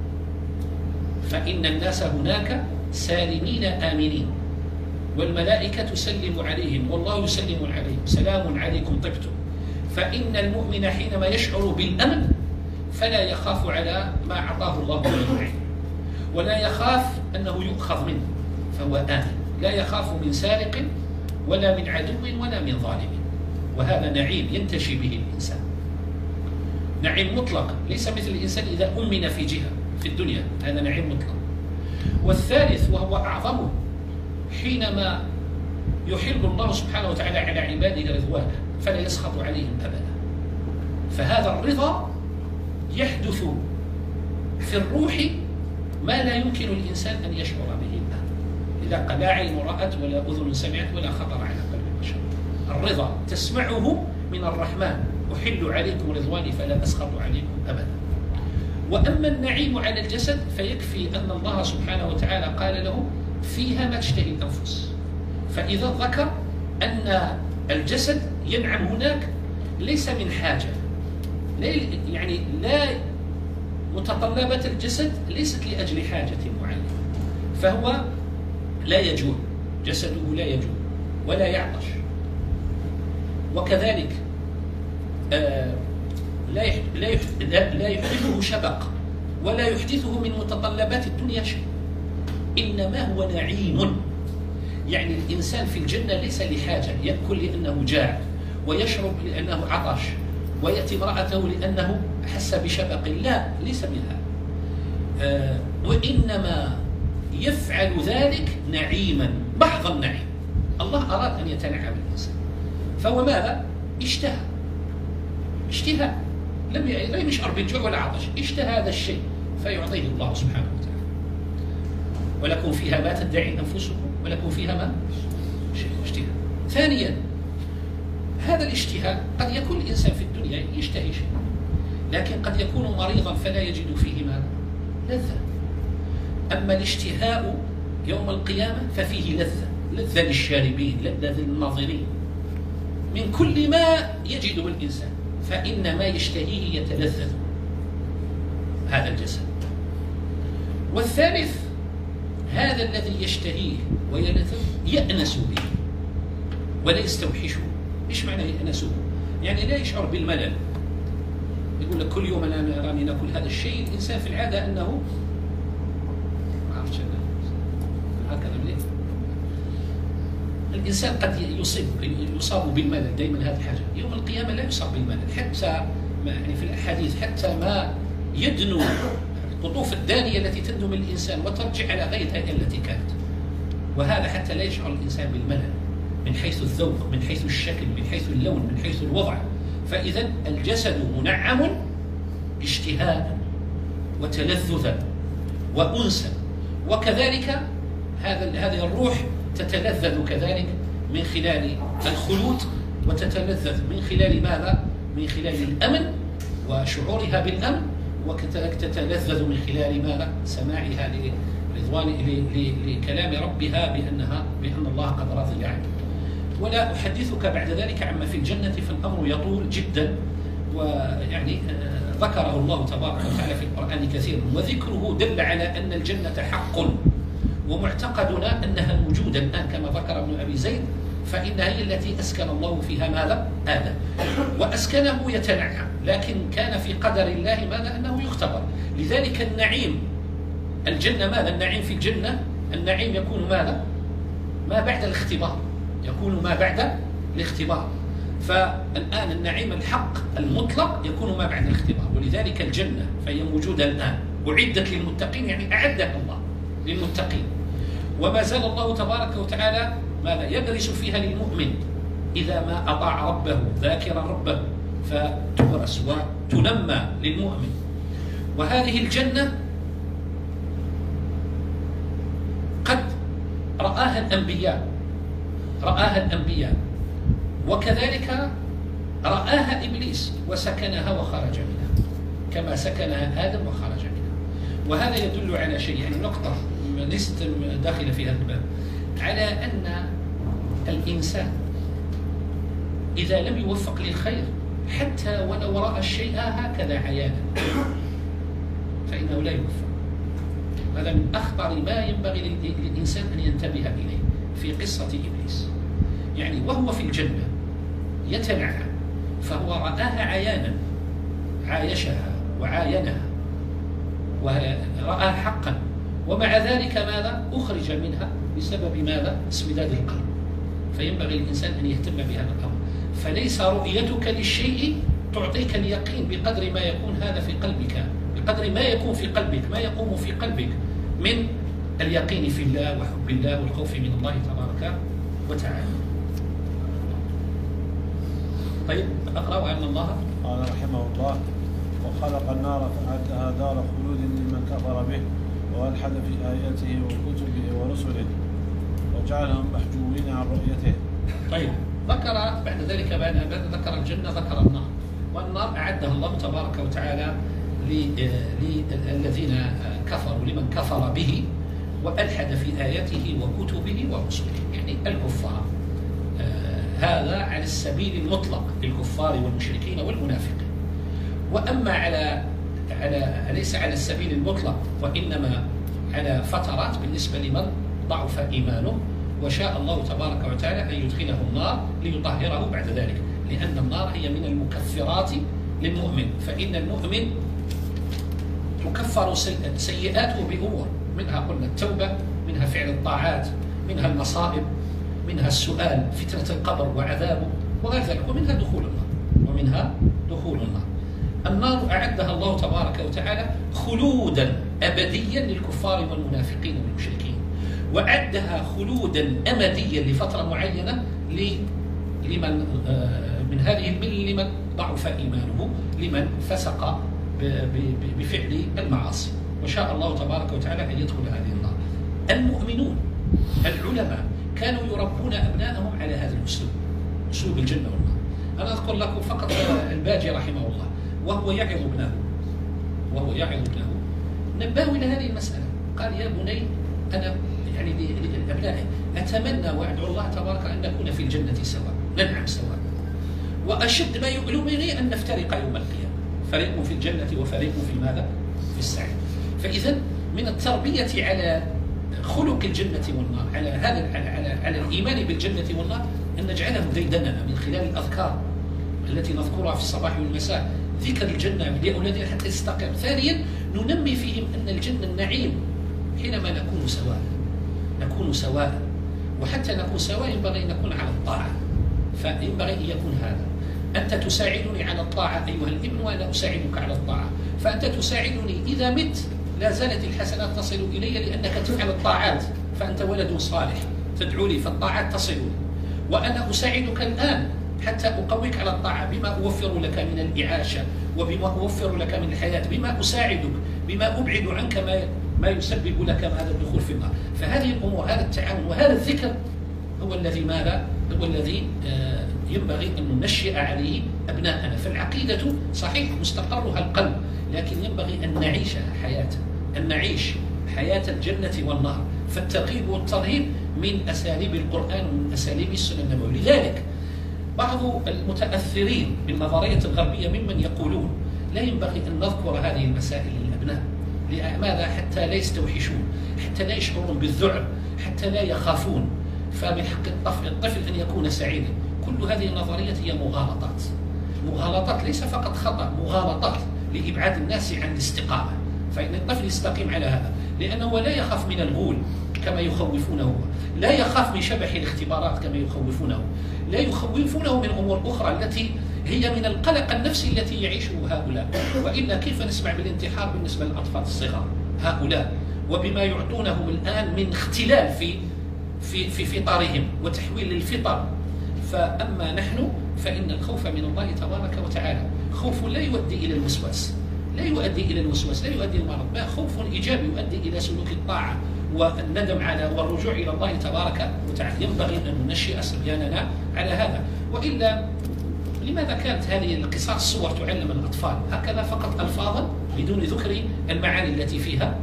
فإن الناس هناك سالمين آمنين، والملائكة تسلم عليهم والله يسلم عليهم سلام عليكم طبتم. فإن المؤمن حينما يشعر بالأمن فلا يخاف على ما أعطاه الله من النعيم، ولا يخاف أنه يؤخذ منه، فهو آمن، لا يخاف من سارق ولا من عدو ولا من ظالم. وهذا نعيم ينتشي به الإنسان، نعيم مطلق، ليس مثل الإنسان إذا أمن في جهة في الدنيا، هذا نعيم مطلق. والثالث وهو أعظمه حينما يحل الله سبحانه وتعالى على عباده رضوانه فلا يسخط عليهم أبدا. فهذا الرضا يحدث في الروح ما لا يمكن الإنسان أن يشعر به الآن، إذا لا عين رأت ولا أذن سمعت ولا خطر على قلب البشر. الرضا تسمعه من الرحمن، أحل عليكم رضواني فلا أسخط عليكم أبدا. وأما النعيم على الجسد فيكفي أن الله سبحانه وتعالى قال له فيها ما تشتهي الأنفس. فإذا ذكر أن الجسد ينعم هناك ليس من حاجة، يعني لا متطلبات الجسد ليست لأجل حاجة معينة، فهو لا يجوع، جسده لا يجوع ولا يعطش، وكذلك آه لا لا يحدثه شبق ولا يحدثه من متطلبات الدنيا شيء، إنما هو نعيم. يعني الإنسان في الجنة ليس لحاجة، يأكل لأنه جاع، ويشرب لأنه عطش، ويأتي امرأته لأنه حس بشبق، لا، ليس منها. آه وإنما يفعل ذلك نعيما، محض النعيم. الله أراد أن يتنعم الإنسان، فهو ماذا؟ اشتهى اشتهى، لم يشعر بالجوع ولا عطش، اشتهى هذا الشيء فيعطيه الله سبحانه وتعالى. ولكم فيها ما تدعي أنفسكم ولكم فيها ما اشتهى. ثانيا، هذا الاشتهاء قد يكون الإنسان في الدنيا يشتهي شيء، لكن قد يكون مريضا فلا يجد فيه ما لذة. أما الاشتهاء يوم القيامة ففيه لذة، لذة للشاربين، لذة للناظرين، من كل ما يجده الإنسان، فإن ما يشتهيه يتلذذ هذا الجسد. والثالث، هذا الذي يشتهيه ويلذذ يأنس به ولا يستوحشه. إيش معنى يأنس به؟ يعني لا يشعر بالملل. يقول لك كل يوم أنا راني ناكل هذا الشيء. الإنسان في العادة أنه ما عرفتش أنا هكذا منين الإنسان قد يصيب يصاب بالملل دائما. هذه الحاجة يوم القيامة لا يصاب بالملل، حتى ما يعني في الأحاديث حتى ما يدنو القطوف الدانية التي تدنو من الإنسان وترجع على غير الهيئة التي كانت. وهذا حتى لا يشعر الإنسان بالملل من حيث الذوق، من حيث الشكل، من حيث اللون، من حيث الوضع. فإذا الجسد منعم اشتهاء وتلذذا وأنسا، وكذلك هذا هذه الروح تتلذذ كذلك من خلال الخلود، وتتلذذ من خلال ماذا؟ من خلال الأمن وشعورها بالأمن، وكذلك تتلذذ من خلال ماذا؟ سماعها لرضوان لكلام ربها بأنها بأن الله قد رضي عنه. ولا أحدثك بعد ذلك عما في الجنة، فالأمر يطول جدا، ويعني ذكره الله تبارك وتعالى في القرآن كثيرا، وذكره دل على أن الجنة حق، ومعتقدنا أنها موجودة الآن كما ذكر ابن أبي زيد، فإنها هي التي أسكن الله فيها ماذا؟ آدم، وأسكنه يتنعم، لكن كان في قدر الله ماذا؟ أنه يختبر. لذلك النعيم الجنة ماذا؟ النعيم في الجنة، النعيم يكون ماذا؟ ما بعد الاختبار، يكون ما بعد الاختبار. فالآن النعيم الحق المطلق يكون ما بعد الاختبار، ولذلك الجنة فهي موجودة الآن، أعدت للمتقين، يعني أعدها الله للمتقين. وما زال الله تبارك وتعالى ماذا؟ يدرس فيها للمؤمن إذا ما أطاع ربه ذاكرا ربه، فتورث وتنمى للمؤمن. وهذه الجنة قد رآها الأنبياء، رآها الأنبياء، وكذلك رآها إبليس وسكنها وخرج منها، كما سكنها آدم وخرج منها. وهذا يدل على شيء، يعني نقطة ليست داخلة في هذا الباب، على أن الإنسان إذا لم يوفق للخير حتى ولو رأى الشيء هكذا عيانا فإنه لا يوفق. هذا من أخطر ما ينبغي للإنسان أن ينتبه إليه في قصة إبليس. يعني وهو في الجنة يتنعم، فهو رآها عيانا، عايشها وعاينها ورآها حقا، ومع ذلك ماذا؟ أخرج منها بسبب ماذا؟ اسوداد القلب. فينبغي للإنسان أن يهتم بهذا الأمر. فليس رؤيتك للشيء تعطيك اليقين بقدر ما يكون هذا في قلبك، بقدر ما يكون في قلبك، ما يقوم في قلبك من اليقين في الله وحب الله والخوف من الله تبارك وتعالى. طيب أقرأ أن الله قال رحمه الله: وخلق النار فأعدها دار خلود لمن كفر به وألحد في آياته وكتبه ورسله وجعلهم محجوبين عن رؤيته. طيب ذكر بعد ذلك بعد أن ذكر الجنة ذكر النار، والنار أعدها الله تبارك وتعالى للذين كفروا، لمن كفر به وألحد في آياته وكتبه ورسله، يعني الكفار. هذا على السبيل المطلق للكفار والمشركين والمنافقين. وأما على على ليس على السبيل المطلق، وإنما على فترات بالنسبة لمن ضعف إيمانه وشاء الله تبارك وتعالى أن يدخله النار ليطهره بعد ذلك، لأن النار هي من المكفرات للمؤمن. فإن المؤمن تكفر سيئاته بأمور، منها قلنا التوبة، منها فعل الطاعات، منها المصائب، منها السؤال، فتنة القبر وعذابه وغير ذلك، ومنها دخول النار ومنها دخول النار. النار أعدها الله تبارك وتعالى خلودا أبديا للكفار والمنافقين والمشركين، وأعدها خلودا أمديا لفترة معينة لمن من هذه الملة، لمن ضعف إيمانه، لمن فسق بفعل المعاصي، وشاء الله تبارك وتعالى أن يدخل هذه النار. المؤمنون العلماء كانوا يربون أبنائهم على هذا الأسلوب، أسلوب الجنة والنار. أنا أذكر لكم فقط الباجي رحمه الله وهو يعظ ابنه وهو يعظ ابنه نبهه إلى هذه المسألة. قال: يا بني، أنا يعني لأبنائي أتمنى وأدعو الله تبارك أن نكون في الجنة سواء، ننعم سواء، وأشد ما يؤلمني أن نفترق يوم القيامة، فريق في الجنة وفريق في ماذا؟ في السعير. فإذا من التربية على خلق الجنة والنار، على هذا على, على, على الإيمان بالجنة والنار، أن نجعلهم ديدننا من خلال الأذكار التي نذكرها في الصباح والمساء، ذكر الجنة لأولادنا حتى يستقر. ثانيا، ننمي فيهم أن الجنة النعيم حينما نكون سواء، نكون سواء، وحتى نكون سواء ينبغي أن نكون على الطاعة. فينبغي أن يكون هذا: أنت تساعدني على الطاعة أيها الابن وأنا أساعدك على الطاعة، فأنت تساعدني إذا مت لا زالت الحسنات تصل إلي لأنك تفعل الطاعات، فأنت ولد صالح تدعو لي فالطاعات تصل لي، وأنا أساعدك الآن حتى أقويك على الطاعة بما أوفر لك من الإعاشة وبما أوفر لك من الحياة، بما أساعدك، بما أبعد عنك ما ما يسبب لك هذا الدخول في النار. فهذه الأمور، هذا التعاون وهذا الذكر هو الذي ماذا؟ هو الذي ينبغي أن ننشئ عليه أبناءنا. فالعقيدة صحيح مستقرها القلب، لكن ينبغي أن نعيشها حياة، أن نعيش حياة الجنة والنار. فالترغيب والترهيب من أساليب القرآن ومن أساليب السنة النبوية. لذلك بعض المتأثرين بالنظرية الغربية ممن يقولون لا ينبغي أن نذكر هذه المسائل للأبناء. لماذا؟ حتى لا يستوحشون، حتى لا يشعرون بالذعر، حتى لا يخافون. فمن حق الطفل, الطفل أن يكون سعيدا. كل هذه النظرية هي مغالطات، مغالطات ليس فقط خطأ، مغالطات لإبعاد الناس عن الاستقامة. فإن الطفل يستقيم على هذا، لأنه لا يخاف من الغول كما يخوفونه، لا يخاف من شبح الاختبارات كما يخوفونه، لا يخوفونه من أمور أخرى التي هي من القلق النفسي التي يعيشه هؤلاء. وإلا كيف نسمع بالانتحار بالنسبة للأطفال الصغار هؤلاء، وبما يعطونهم الآن من اختلال في في في فطرهم وتحويل للفطر. فأما نحن فإن الخوف من الله تبارك وتعالى خوف لا يؤدي إلى الوسواس، لا يؤدي إلى الوسواس، لا يؤدي إلى المرض، بل خوف إيجابي يؤدي إلى سلوك الطاعة والندم على والرجوع إلى الله تبارك وتعالى. ينبغي أن ننشئ صبياننا على هذا. وإلا لماذا كانت هذه القصص الصور تعلم الأطفال هكذا فقط ألفاظا بدون ذكر المعاني التي فيها؟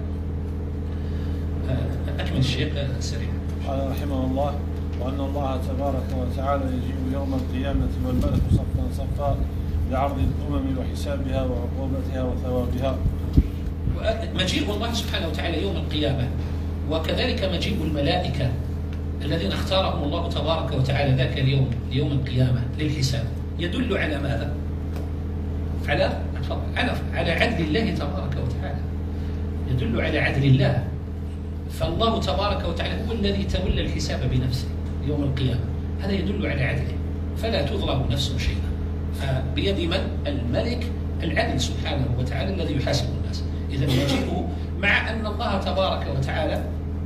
أكمل الشيخ سريعا. قال رحمه الله: وأن الله تبارك وتعالى يجيء يوم القيامة والملك صفا صفا لعرض الأمم وحسابها وعقوبتها وثوابها. مجيء الله سبحانه وتعالى يوم القيامة، وكذلك مجيء الملائكة الذين اختارهم الله تبارك وتعالى ذاك اليوم ليوم القيامة للحساب، يدل على ماذا؟ على على على عدل الله تبارك وتعالى، يدل على عدل الله. فالله تبارك وتعالى هو الذي تولى الحساب بنفسه يوم القيامة، هذا يدل على عدله، فلا تظلم نفس شيئا. فبيد من؟ الملك العدل سبحانه وتعالى الذي يحاسب الناس. إذا يجيء مع أن الله تبارك وتعالى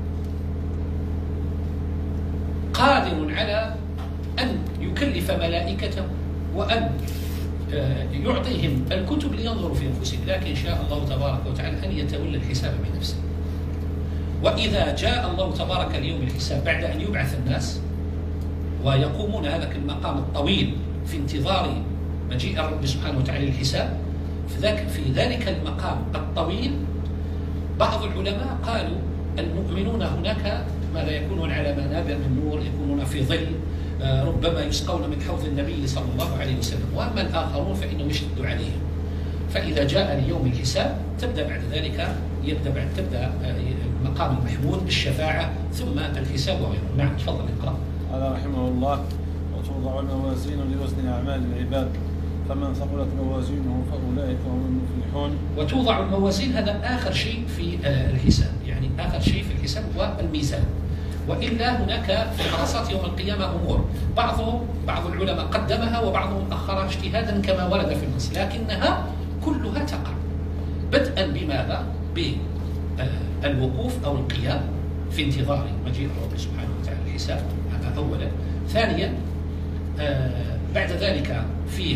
قادر على أن يكلف ملائكته وأن يعطيهم الكتب لينظروا في أنفسهم، لكن شاء الله تبارك وتعالى أن يتولى الحساب بنفسه. وإذا جاء الله تبارك اليوم الحساب بعد أن يبعث الناس ويقومون هذاك المقام الطويل في انتظار مجيء الرب سبحانه وتعالى للحساب، في ذلك المقام الطويل بعض العلماء قالوا المؤمنون هناك ماذا يكونون على منابر من نور، يكونون في ظل، ربما يسقون من حوض النبي صلى الله عليه وسلم، وأما الآخرون فإنه يشد عليهم. فإذا جاء اليوم الحساب تبدأ بعد ذلك يبدأ بعد تبدأ المقام المحمود بالشفاعة ثم الحساب وغيره. نعم تفضل اقرأ. قال رحمه الله: وتوضع الموازين لوزن أعمال العباد فمن ثقلت موازينه فأولئك هم المفلحون. وتوضع الموازين، هذا آخر شيء في الحساب، يعني آخر شيء في الحساب هو الميزان. وإلا هناك في دراسات يوم القيامة أمور بعضهم بعض العلماء قدمها وبعضهم أخرها اجتهادا كما ورد في النص، لكنها كلها تقع بدءا بماذا؟ بالوقوف أو القيام في انتظار مجيء الرب سبحانه وتعالى الحساب، هذا أولا. ثانيا بعد ذلك في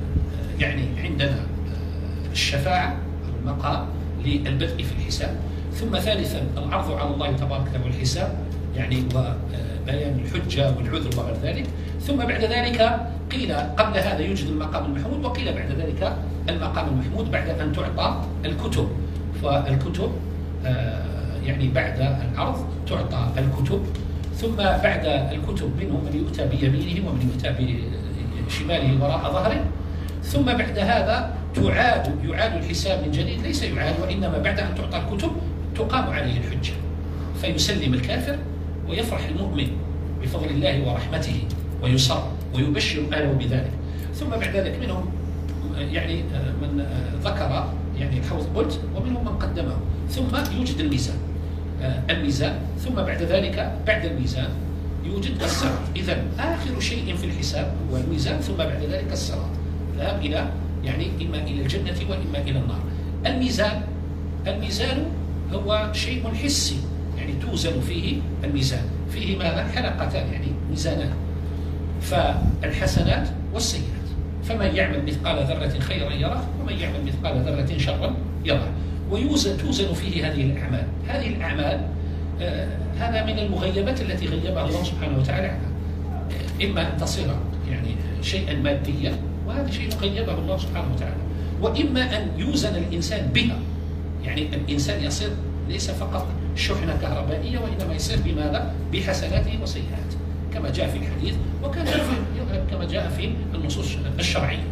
يعني عندنا الشفاعة أو المقام للبدء في الحساب. ثم ثالثا العرض على الله تبارك وتعالى والحساب، يعني وبيان الحجة والعذر وغير ذلك. ثم بعد ذلك قيل قبل هذا يوجد المقام المحمود، وقيل بعد ذلك المقام المحمود بعد أن تعطى الكتب. فالكتب يعني بعد العرض تعطى الكتب، ثم بعد الكتب منهم من يؤتى بيمينه ومن يؤتى بشماله وراء ظهره. ثم بعد هذا تعاد يعاد الحساب من جديد، ليس يعاد وإنما بعد أن تعطى الكتب تقام عليه الحجة، فيسلم الكافر ويفرح المؤمن بفضل الله ورحمته ويسر ويبشر أهله بذلك. ثم بعد ذلك منهم يعني من ذكر يعني الحوض قلت، ومنهم من قدمه. ثم يوجد الميزان الميزان ثم بعد ذلك بعد الميزان يوجد الصراط. إذن آخر شيء في الحساب هو الميزان، ثم بعد ذلك الصراط، ذهب إلى يعني إما إلى الجنة وإما إلى النار. الميزان الميزان هو شيء حسي، يعني توزن فيه الميزان، فيه ماذا؟ حلقتان، يعني ميزانان، فالحسنات والسيئات. فمن يعمل مثقال ذرة خيرا يره، ومن يعمل مثقال ذرة شرا يره. ويوزن توزن فيه هذه الأعمال. هذه الأعمال آه هذا من المغيبات التي غيبها الله سبحانه وتعالى عنها. إما أن تصير يعني شيئا ماديا، وهذا شيء غيبه الله سبحانه وتعالى، وإما أن يوزن الإنسان بها، يعني الإنسان يصير ليس فقط شحنة كهربائية، وإنما يصير بماذا؟ بحسناته وسيئاته، كما جاء في الحديث وكما جاء في كما جاء في النصوص الشرعية.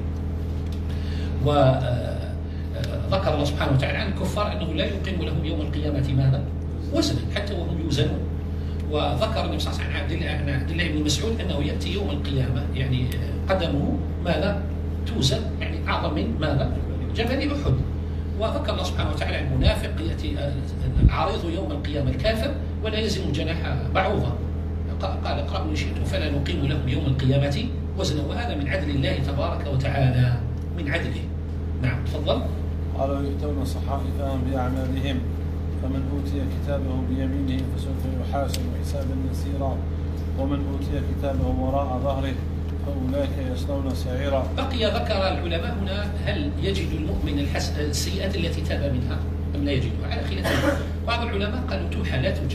وذكر الله سبحانه وتعالى عن الكفار أنه لا يقيم لهم يوم القيامة ماذا؟ وزنا، حتى وهم يوزنون. وذكر النبي صلى الله عليه وسلم عن عبد الله بن مسعود أنه يأتي يوم القيامة يعني قدمه ماذا؟ توزن، يعني أعظم من ماذا؟ جبل أحد. وذكر الله سبحانه وتعالى عن المنافق يأتي العريض يوم القيامة الكافر ولا يزن جناح بعوضة، قال اقرأوا إن شئتم فلا نقيم لهم يوم القيامة وزنا. وهذا من عدل الله تبارك وتعالى، من عدله. نعم تفضل. قالوا يؤتون صحائفهم بأعمالهم، فمن أوتي كتابه بيمينه فسوف يحاسب حسابا يسيرا، ومن أوتي كتابه وراء ظهره فأولئك يصلون سعيرا. بقي ذكر العلماء هنا هل يجد المؤمن السيئات التي تاب منها أم لا يجدها، على خلاف. بعض العلماء قالوا تمحى لا توجد،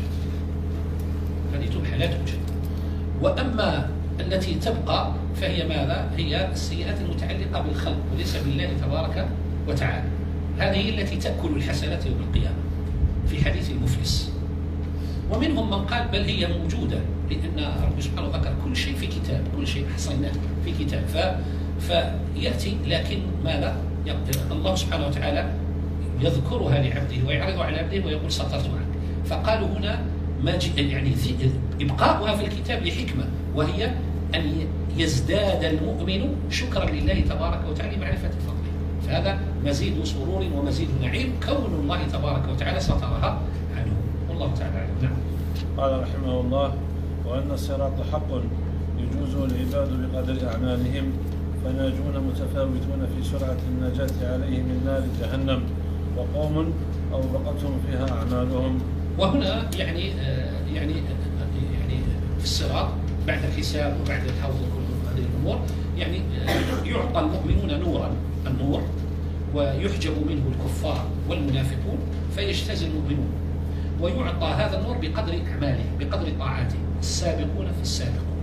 هذه تمحى لا توجد. وأما التي تبقى فهي ماذا؟ هي السيئات المتعلقة بالخلق وليس بالله تبارك وتعالى. هذه التي تأكل الحسنات يوم القيامة في حديث المفلس. ومنهم من قال بل هي موجودة، لأن رب سبحانه ذكر كل شيء في كتاب، كل شيء حصيناه في كتاب. ف... فيأتي لكن ماذا؟ الله سبحانه وتعالى يذكرها لعبده ويعرض على عبده ويقول سترت عنك. فقالوا هنا ما ج... يعني إبقاؤها في الكتاب لحكمة، وهي أن يزداد المؤمن شكرا لله تبارك وتعالى معرفة فضله، فهذا مزيد سرور ومزيد نعيم كون الله تبارك وتعالى سترها عنه. والله تعالى أعلم. نعم. قال رحمه الله: وأن الصراط حق يجوزه العباد بقدر أعمالهم، فناجون متفاوتون في سرعة النجاة عليه من نار جهنم، وقوم أوبقتهم فيها أعمالهم. وهنا يعني آه يعني آه يعني في الصراط بعد الحساب وبعد الحوض وكل هذه الأمور يعني آه يعطى المؤمنون نورا، النور، ويحجب منه الكفار والمنافقون فيجتاز المؤمنون، ويعطى هذا النور بقدر أعماله بقدر طاعاته، السابقون في السابقون.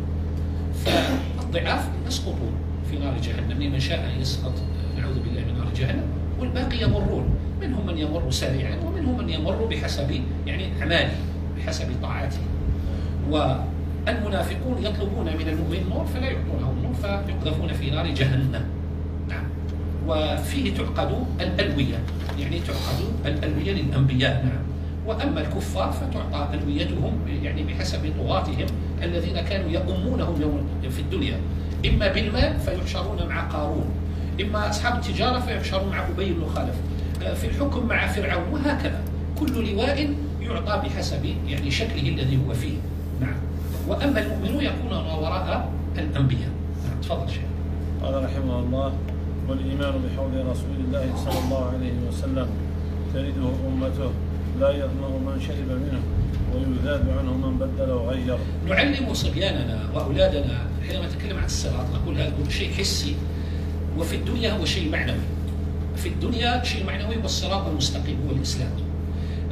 فالضعاف يسقطون في نار جهنم، لمن شاء أن يسقط نعوذ بالله من نار جهنم، والباقي يمرون، منهم من يمر سريعا ومنهم من يمر بحسب يعني أعماله بحسب طاعاته. والمنافقون يطلبون من المؤمن نور فلا يعطونه النور فيقذفون في نار جهنم. نعم. وفيه تعقد الألوية، يعني تعقد الألوية للأنبياء. نعم. وأما الكفار فتعطى ألويتهم يعني بحسب طغاتهم الذين كانوا يؤمونهم يوم في الدنيا، إما بالمال فيحشرون مع قارون، إما أصحاب التجارة فيحشرون مع أبي بن خلف، في الحكم مع فرعون، وهكذا كل لواء يعطى بحسب يعني شكله الذي هو فيه. نعم. وأما المؤمنون يكونون وراء الأنبياء. نعم. تفضل شيخ. قال رحمه الله: والإيمان بحوض رسول الله صلى الله عليه وسلم ترده أمته لا يظمأ من شرب منه ويذاب عنه من بدل وغير. نعلم صبياننا وأولادنا حينما نتكلم عن الصراط نقول هذا شيء حسي، وفي الدنيا هو شيء معنوي. في الدنيا شيء معنوي والصراط المستقيم هو الإسلام.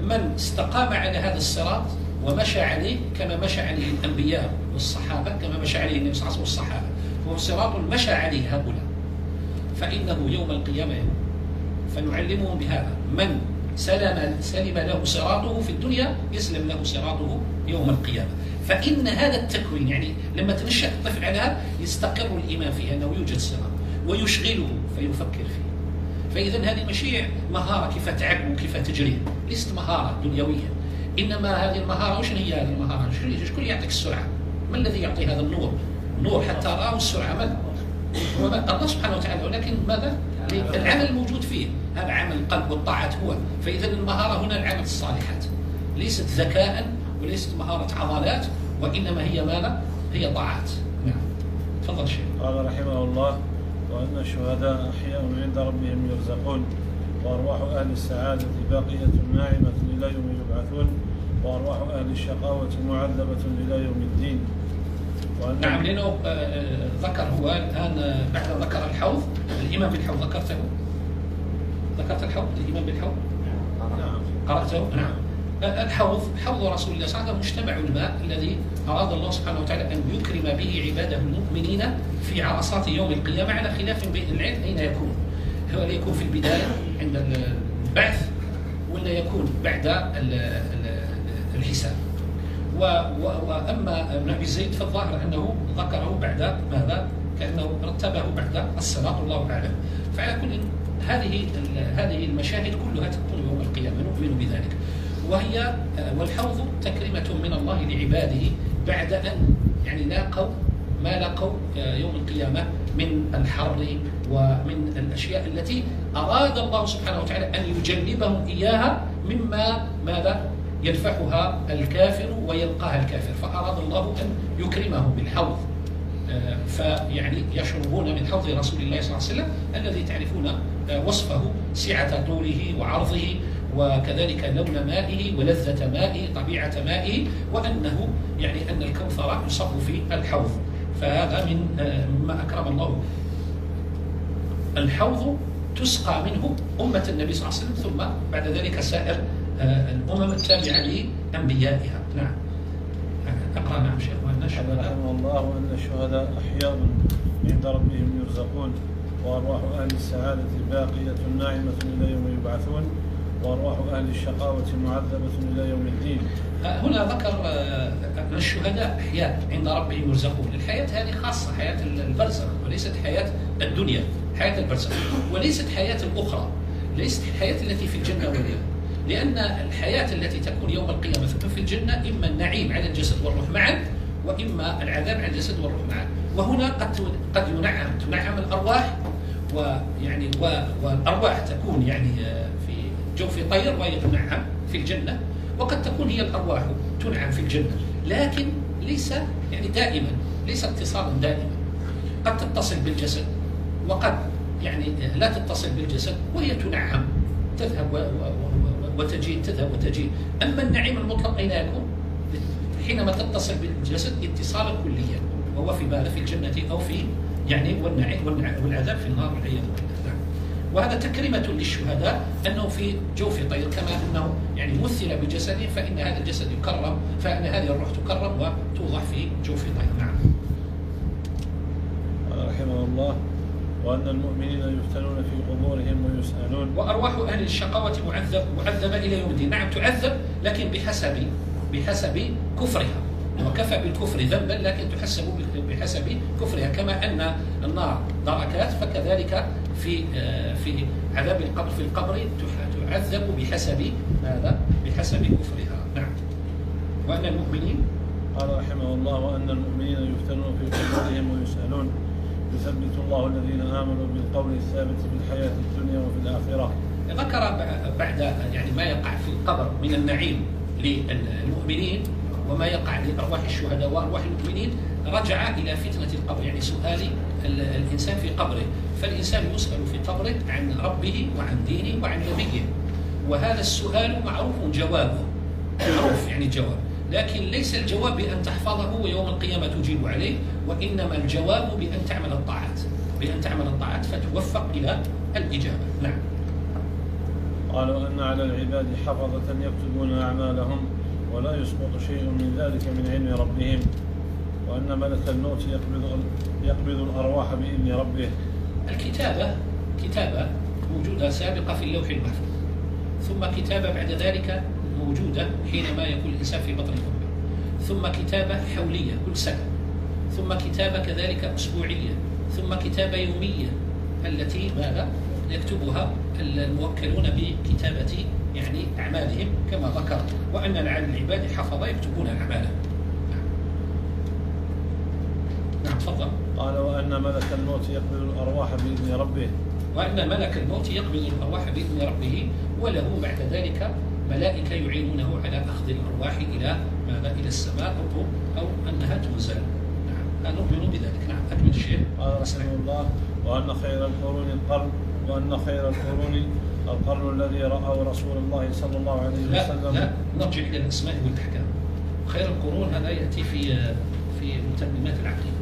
من استقام على هذا الصراط ومشى عليه كما مشى عليه الأنبياء والصحابة، كما مشى عليه النبي صلى الله عليه وسلم والصحابة، وهو صراط مشى عليه هؤلاء، فإنه يوم القيامة فنعلمهم بهذا: من سلم سلم له صراطه في الدنيا يسلم له صراطه يوم القيامة. فإن هذا التكوين، يعني لما تنشأ الطفل على هذا يستقر الإيمان فيه أنه يوجد صراط ويشغله فيفكر فيه. فإذا هذه مشيع مهارة كيف تعب وكيف تجري، ليست مهارة دنيوية، إنما هذه المهارة وش هي هذه المهارة؟ شكون يعطيك السرعة؟ ما الذي يعطي هذا النور؟ النور حتى راه السرعة من؟ هو الله سبحانه وتعالى، ولكن ماذا؟ العمل الموجود فيه، هذا عمل القلب والطاعات هو. فإذا المهارة هنا العمل الصالحات، ليست ذكاء وليست مهارة عضلات، وإنما هي ماذا؟ هي طاعات. نعم. تفضل شيخ. قال رحمه الله: وأن الشهداء أحياء عند ربهم يرزقون، وأرواح أهل السعادة باقية ناعمة إلى يوم يبعثون، وأرواح أهل الشقاوة معذبة إلى يوم الدين. نعم، لأنه ذكر هو الآن بعد ذكر الحوض، الإيمان بالحوض ذكرته؟ ذكرت الحوض، الإيمان بالحوض؟ نعم. قرأته؟ نعم. الحوض حوض رسول الله صلى الله عليه وسلم مجتمع الماء الذي أراد الله سبحانه وتعالى أن يكرم به عباده المؤمنين في عرصات يوم القيامة، على خلاف بين العلم أين يكون، هل يكون في البداية عند البعث ولا يكون بعد الحساب. وأما ابن أبي زيد فالظاهر أنه ذكره بعد ماذا؟ كأنه رتبه بعد الصلاة، الله أعلم. فعلى كل هذه هذه المشاهد كلها تكون يوم القيامة، نؤمن بذلك. وهي والحوض تكريمة من الله لعباده بعد أن يعني لاقوا ما لاقوا يوم القيامة من الحر ومن الأشياء التي أراد الله سبحانه وتعالى أن يجنبهم إياها، مما ماذا يدفعها الكافر ويلقاها الكافر، فأراد الله أن يكرمهم بالحوض. فيعني يشربون من حوض رسول الله صلى الله عليه وسلم الذي تعرفون وصفه: سعة طوله وعرضه، وكذلك لون مائه ولذة مائه، طبيعة مائه، وأنه يعني أن الكوثر يصب في الحوض. فهذا من مما أكرم الله. الحوض تسقى منه أمة النبي صلى الله عليه وسلم، ثم بعد ذلك سائر الأمم التابعة لأنبيائها. نعم. اقرأ. نعم شيخ. وأن الشهداء رحمه الله: وأن الشهداء أحياء عند ربهم يرزقون، وأرواح أهل السعادة باقية ناعمة إلى يوم يبعثون، وأرواح أهل الشقاوة معذبة إلى يوم الدين. هنا ذكر أن الشهداء أحياء عند ربهم يرزقون. الحياة هذه خاصة، حياة البرزخ، وليست حياة الدنيا، حياة البرزخ، وليست حياة الأخرى، ليست الحياة التي في الجنة والنار. لأن الحياة التي تكون يوم القيامة ثم في الجنة إما النعيم على الجسد والروح معا، وإما العذاب على الجسد والروح معا. وهنا قد قد ينعم تنعم الأرواح، ويعني والأرواح تكون يعني في جوف طير وهي تنعم في الجنة، وقد تكون هي الأرواح تنعم في الجنة، لكن ليس يعني دائما، ليس اتصالا دائما. قد تتصل بالجسد وقد يعني لا تتصل بالجسد وهي تنعم، تذهب وتجي، تذهب وتجي. أما النعيم المطلق أين يكون؟ حينما تتصل بالجسد اتصالا كليا، وهو في ماذا؟ في الجنة أو في يعني والنعيم والعذاب في النار والعياذ بالله. وهذا تكريمة للشهداء أنه في جوف طير، كما أنه يعني مثل بجسده، فإن هذا الجسد يكرم، فإن هذه الروح تكرم وتوضع في جوف طير. نعم. رحمه الله: وأن المؤمنين يفتنون في قبورهم ويسألون، وأرواح أهل الشقاوة معذب معذبة إلى يوم الدين. نعم تعذب، لكن بحسب بحسب كفرها، وكفى بالكفر ذنبا، لكن تحسب بحسب كفرها. كما أن النار دركات، فكذلك في في عذاب القبر في القبر تعذب بحسب ماذا؟ بحسب كفرها. نعم. وأن المؤمنين، قال رحمه الله: وأن المؤمنين يفتنون في قبورهم ويسألون، يثبت الله الذين آمنوا بالقول الثابت في الحياة الدنيا وفي الآخرة. ذكر بعد يعني ما يقع في القبر من النعيم للمؤمنين وما يقع لأرواح الشهداء وأرواح المؤمنين، رجع إلى فتنة القبر، يعني سؤال الإنسان في قبره. فالإنسان يسأل في قبره عن ربه وعن دينه وعن نبيه، وهذا السؤال معروف جوابه، معروف يعني جواب، لكن ليس الجواب بأن تحفظه ويوم القيامة تجيب عليه، وإنما الجواب بأن تعمل الطاعات، بأن تعمل الطاعات فتوفق إلى الإجابة. نعم. قال وأن على العباد حفظة يكتبون أعمالهم ولا يسقط شيء من ذلك من علم ربهم، وأن ملك الموت يقبض يقبض الأرواح بإذن ربه. الكتابة كتابة موجودة سابقة في اللوح المحفوظ، ثم كتابة بعد ذلك موجودة حينما يكون الإنسان في بطن أمه، ثم كتابة حولية كل سنة، ثم كتابة كذلك أسبوعية، ثم كتابة يومية التي ماذا يكتبها الموكلون بكتابة يعني أعمالهم كما ذكر، وأن على العباد حفظة يكتبون أعمالهم. نعم تفضل. قال وأن ملك الموت يقبض الأرواح بإذن ربه، وأن ملك الموت يقبض الأرواح بإذن ربه، وله بعد ذلك ملائكة يعينونه على أخذ الأرواح إلى ماذا إلى السماء أو أو أنها تنزل. نعم نؤمن بذلك. نعم أكمل الشيء. قال رحمه الله وأن خير القرون القرن وأن خير القرون القرن الذي رأوا رسول الله صلى الله عليه وسلم. لا لا نرجع إلى الأسماء والأحكام. خير القرون هذا يأتي في في متممات العقيدة.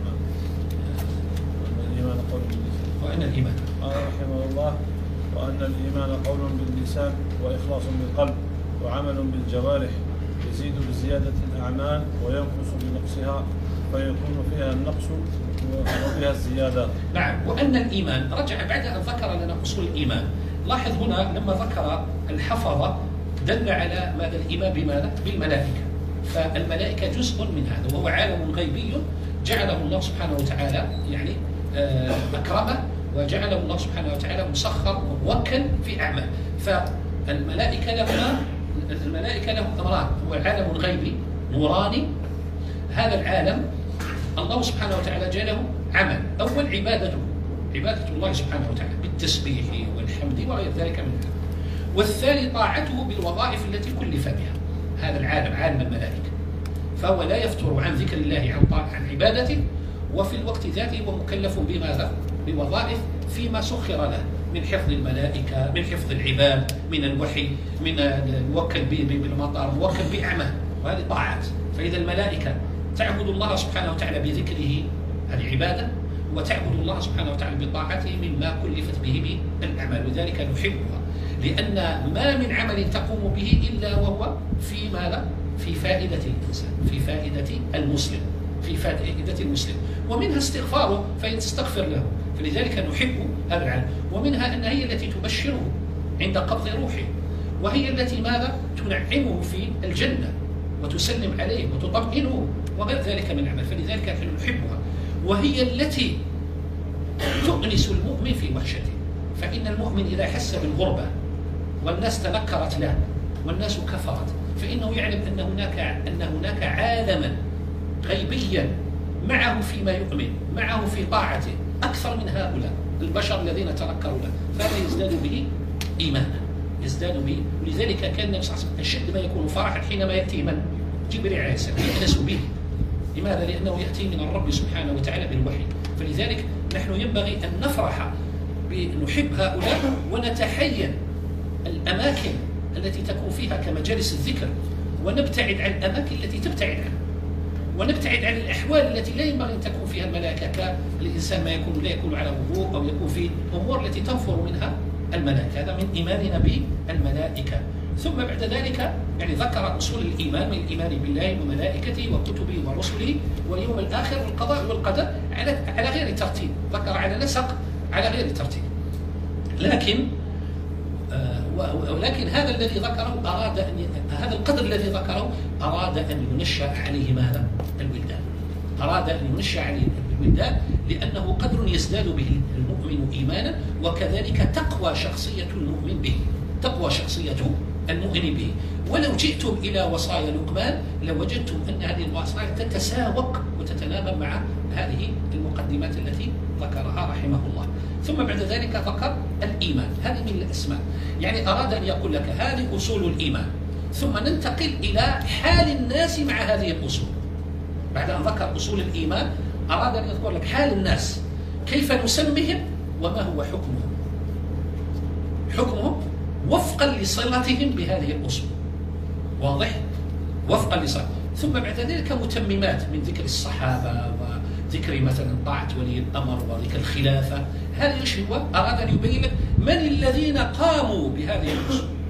الإيمان قول باللسان. وأن الإيمان. قال رحمه الله وأن الإيمان قول باللسان وإخلاص بالقلب وعمل بالجوارح، يزيد بزيادة الأعمال وينقص بنقصها، فيكون فيها النقص وفيها الزيادة. نعم. وأن الإيمان رجع بعد أن ذكر لنا أصول الإيمان. لاحظ هنا لما ذكر الحفظة دل على ماذا الإيمان بماذا؟ بالملائكة. فالملائكة جزء من هذا، وهو عالم غيبي جعله الله سبحانه وتعالى يعني أكرمه، وجعله الله سبحانه وتعالى مسخر وموكل في أعمال. فالملائكة لهم الملائكة لهم أمران، هو عالم غيبي نوراني. هذا العالم الله سبحانه وتعالى جعله عمل، أول عبادته عبادة الله سبحانه وتعالى بالتسبيح والحمد وغير ذلك منها، والثاني طاعته بالوظائف التي كلف بها. هذا العالم عالم الملائكة، فهو لا يفتر عن ذكر الله عن طاعة عن عبادته، وفي الوقت ذاته هو مكلف بماذا؟ بوظائف فيما سخر له من حفظ الملائكة، من حفظ العباد، من الوحي، من الموكل بالمطر، موكل بأعمال، وهذه طاعات. فإذا الملائكة تعبد الله سبحانه وتعالى بذكره هذه عبادة، وتعبد الله سبحانه وتعالى بطاعته مما كلفت به بالأعمال، وذلك نحبها، لأن ما من عمل تقوم به إلا وهو في ماذا؟ في فائدة الإنسان، في فائدة المسلم، في فائدة المسلم، ومنها استغفاره فإن تستغفر له، فلذلك نحب هذا العمل. ومنها أن هي التي تبشره عند قبض روحه، وهي التي ماذا؟ تنعمه في الجنة وتسلم عليه وتطمئنه وغير ذلك من العمل، فلذلك نحن نحبها. وهي التي تؤنس المؤمن في وحشته، فإن المؤمن إذا حس بالغربة والناس تنكرت له والناس كفرت، فإنه يعلم أن هناك أن هناك عالما غيبيا معه فيما يؤمن، معه في طاعته أكثر من هؤلاء البشر الذين تنكروا له، فهذا يزداد به إيمانا، يزداد به. ولذلك كان النبي صلى الله عليه وسلم أشد ما يكون فرحا حينما يأتي من؟ جبريل عليه السلام، يأنس به. لماذا؟ لأنه يأتي من الرب سبحانه وتعالى بالوحي. فلذلك نحن ينبغي أن نفرح بنحب هؤلاء ونتحين الأماكن التي تكون فيها كمجالس الذكر، ونبتعد عن الأماكن التي تبتعد عنها، ونبتعد عن الأحوال التي لا ينبغي أن تكون فيها الملائكة، كالإنسان ما يكون لا يكون على وضوء أو يكون في أمور التي تنفر منها الملائكة. هذا من إيماننا بالملائكة. ثم بعد ذلك يعني ذكر أصول الإيمان من الإيمان بالله وملائكته وكتبه ورسله واليوم الآخر والقضاء والقدر على على غير ترتيب، ذكر على نسق على غير ترتيب. لكن آه ولكن هذا الذي ذكره أراد أن هذا القدر الذي ذكره أراد أن ينشأ عليه ماذا؟ الولدان. أراد أن ينشأ عليه الولدان لأنه قدر يزداد به المؤمن إيمانا، وكذلك تقوى شخصية المؤمن به، تقوى شخصية المؤمن به. ولو جئتم إلى وصايا لقمان لوجدتم أن هذه الوصايا تتساوق وتتناغم مع هذه المقدمات التي ذكرها رحمه الله. ثم بعد ذلك ذكر الإيمان، هذه من الأسماء، يعني أراد أن يقول لك هذه أصول الإيمان، ثم ننتقل إلى حال الناس مع هذه الأصول. بعد أن ذكر أصول الإيمان أراد أن يذكر لك حال الناس، كيف نسميهم وما هو حكمهم، حكمهم وفقا لصلتهم بهذه الأصول، واضح؟ وفقا لصلتهم. ثم بعد ذلك متممات من ذكر الصحابة وذكر مثلا طاعة ولي الأمر وذكر الخلافة. هذا ايش هو؟ أراد أن يبين لك من الذين قاموا بهذه الأصول،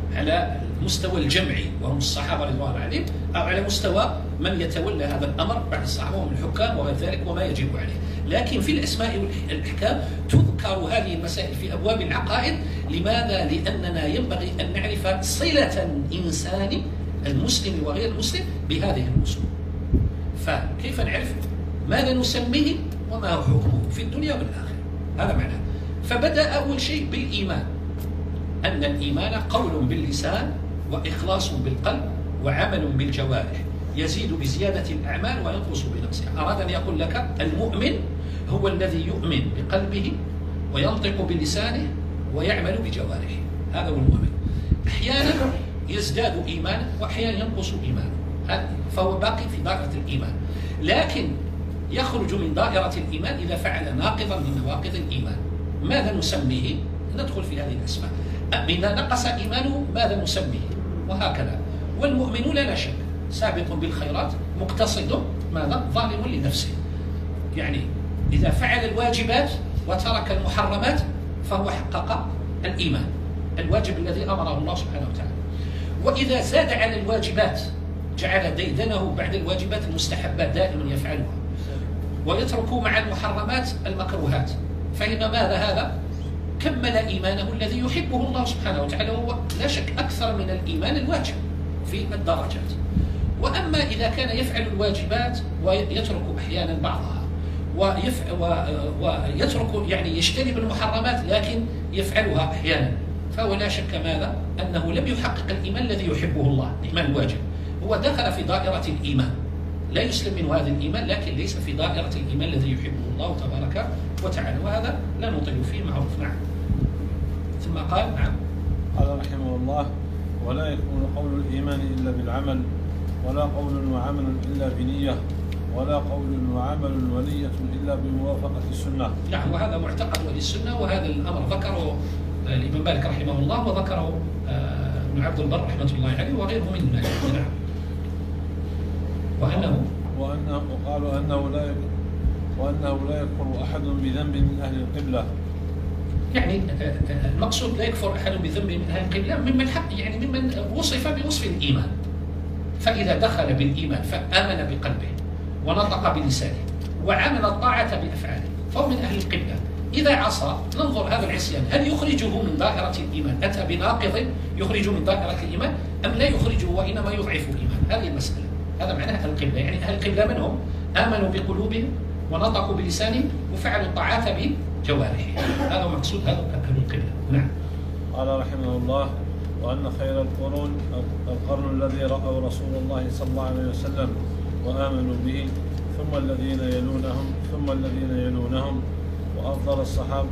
على المستوى الجمعي وهم الصحابة رضوان الله عليهم، أو على مستوى من يتولى هذا الأمر بعد الصحابة ومن الحكام وغير ذلك وما يجب عليه. لكن في الأسماء والأحكام تذكر هذه المسائل في أبواب العقائد. لماذا؟ لأننا ينبغي أن نعرف صلة الإنسان المسلم وغير المسلم بهذه الأصول. فكيف نعرف ماذا نسميه وما هو حكمه في الدنيا والآخرة؟ هذا معناه. فبدأ أول شيء بالإيمان، أن الإيمان قول باللسان وإخلاص بالقلب وعمل بالجوارح، يزيد بزيادة الأعمال وينقص بنقصها. أراد أن يقول لك المؤمن هو الذي يؤمن بقلبه وينطق بلسانه ويعمل بجوارحه، هذا هو المؤمن. أحيانا يزداد إيمانا وأحيانا ينقص إيمانا، فهو باقي في دائرة الإيمان، لكن يخرج من دائرة الإيمان إذا فعل ناقضا من نواقض الإيمان. ماذا نسميه؟ ندخل في هذه الأسماء. إذا نقص إيمانه ماذا نسميه؟ وهكذا. والمؤمنون لا شك سابق بالخيرات مقتصد ماذا؟ ظالم لنفسه. يعني إذا فعل الواجبات وترك المحرمات فهو حقق الإيمان، الواجب الذي أمره الله سبحانه وتعالى. وإذا زاد على الواجبات جعل ديدنه بعد الواجبات المستحبات دائما يفعلها، ويترك مع المحرمات المكروهات، فإن ماذا هذا؟ كمل إيمانه الذي يحبه الله سبحانه وتعالى، وهو لا شك أكثر من الإيمان الواجب في الدرجات. وأما إذا كان يفعل الواجبات ويترك أحيانا بعضها ويف... و... ويترك يعني يجتنب المحرمات لكن يفعلها أحيانا، فهو لا شك ماذا؟ أنه لم يحقق الإيمان الذي يحبه الله، الإيمان الواجب. هو دخل في دائرة الإيمان، لا يسلم من هذا الإيمان، لكن ليس في دائرة الإيمان الذي يحبه الله تبارك وتعالى. وهذا لا نطيل فيه معروف. نعم. ثم قال نعم قال رحمه الله: ولا يكون قول الإيمان إلا بالعمل، ولا قول وعمل إلا بنية، ولا قول وعمل ونية إلا بموافقة السنة. نعم، وهذا معتقد أهل السنة، وهذا الأمر ذكره الإمام مالك رحمه الله، وذكره ابن عبد البر رحمة الله عليه وغيره من مالك. نعم. وأنه وأنه وقالوا أنه لا وأنه لا يكفر أحد بذنب من أهل القبلة. يعني المقصود لا يكفر أحد بذنب من أهل القبلة ممن حق يعني ممن وصف بوصف الإيمان. فإذا دخل بالإيمان فآمن بقلبه ونطق بلسانه وعمل الطاعة بأفعاله فهو من أهل القبلة. إذا عصى ننظر هذا العصيان هل يخرجه من دائرة الإيمان، أتى بناقض يخرجه من دائرة الإيمان، أم لا يخرجه وإنما يضعف الإيمان؟ هذه المسألة. هذا معناه أهل القبلة. يعني أهل القبلة من هم؟ آمنوا بقلوبهم ونطقوا بلسانهم وفعلوا الطاعات بجوارحهم. هذا مقصود هذا أهل القبلة. نعم. قال رحمه الله: وأن خير القرون القرن الذي رأوا رسول الله صلى الله عليه وسلم وآمنوا به، ثم الذين يلونهم ثم الذين يلونهم، وأفضل الصحابة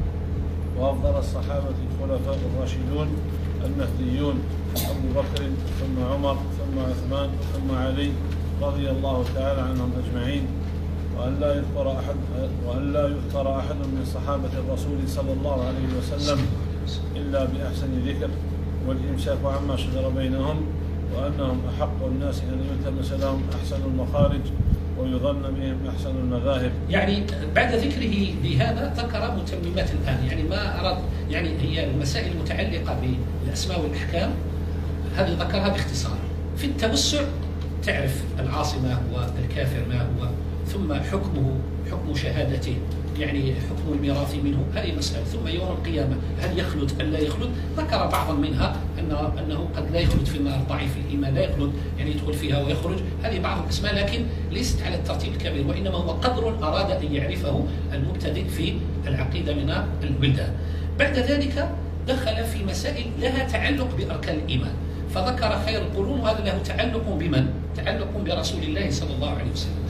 وأفضل الصحابة الخلفاء الراشدون المهديون أبو بكر ثم عمر ثم عثمان ثم علي رضي الله تعالى عنهم أجمعين. وأن لا يذكر أحد وأن لا يذكر أحد من صحابة الرسول صلى الله عليه وسلم إلا بأحسن ذكر، والإمساك عما شجر بينهم، وأنهم أحق الناس أن يلتمس لهم أحسن المخارج ويظن بهم أحسن المذاهب. يعني بعد ذكره لهذا ذكر متممات الآن، يعني ما أراد يعني هي المسائل المتعلقة بالأسماء والأحكام هذه ذكرها باختصار. في التوسع تعرف العاصي ما هو، الكافر ما هو، ثم حكمه حكم شهادته، يعني حكم الميراث منه، هذه مسألة. ثم يوم القيامة هل يخلد أم لا يخلد؟ ذكر بعضا منها أنه, أنه قد لا يخلد في النار، ضعيف الإيمان لا يخلد يعني يدخل فيها ويخرج. هذه بعض الأسماء لكن ليست على الترتيب الكبير، وإنما هو قدر أراد أن يعرفه المبتدئ في العقيدة من البلدان. بعد ذلك دخل في مسائل لها تعلق بأركان الإيمان، فذكر خير القرون، وهذا له تعلق بمن؟ تعلق برسول الله صلى الله عليه وسلم.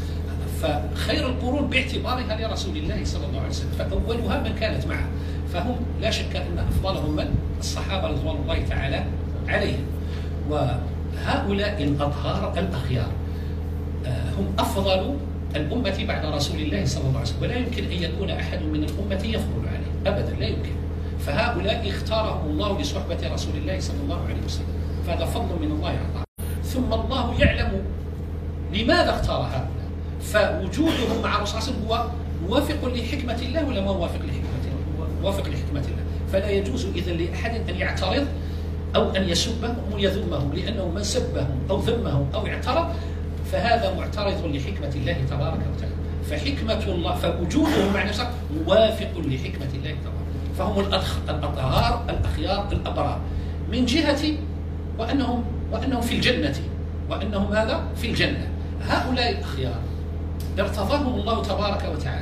فخير القرون باعتبارها لرسول الله صلى الله عليه وسلم، فأولها من كانت معه، فهم لا شك أن أفضلهم من الصحابة رضوان الله تعالى عليهم. وهؤلاء الأطهار الأخيار هم أفضل الأمة بعد رسول الله صلى الله عليه وسلم، ولا يمكن أن يكون أحد من الأمة يفضل عليه أبدا، لا يمكن. فهؤلاء اختارهم الله لصحبة رسول الله صلى الله عليه وسلم، فهذا فضل من الله عطاء. ثم الله يعلم لماذا اختار هؤلاء، فوجودهم مع الرسول صلى الله عليه وسلم هو موافق لحكمة الله ولا ما موافق لحكمة الله؟ موافق لحكمة الله. فلا يجوز إذن لأحد أن يعترض أو أن يسبهم أو يذمهم، لأنه من سبهم أو ذمهم أو اعترض فهذا معترض لحكمة الله تبارك وتعالى. فحكمة الله فوجودهم مع نفسه موافق لحكمة الله تبارك، فهم الأطهار الأخيار الأبرار من جهة وأنهم وأنهم في الجنة، وأنهم هذا في الجنة. هؤلاء الأخيار ارتضاهم الله تبارك وتعالى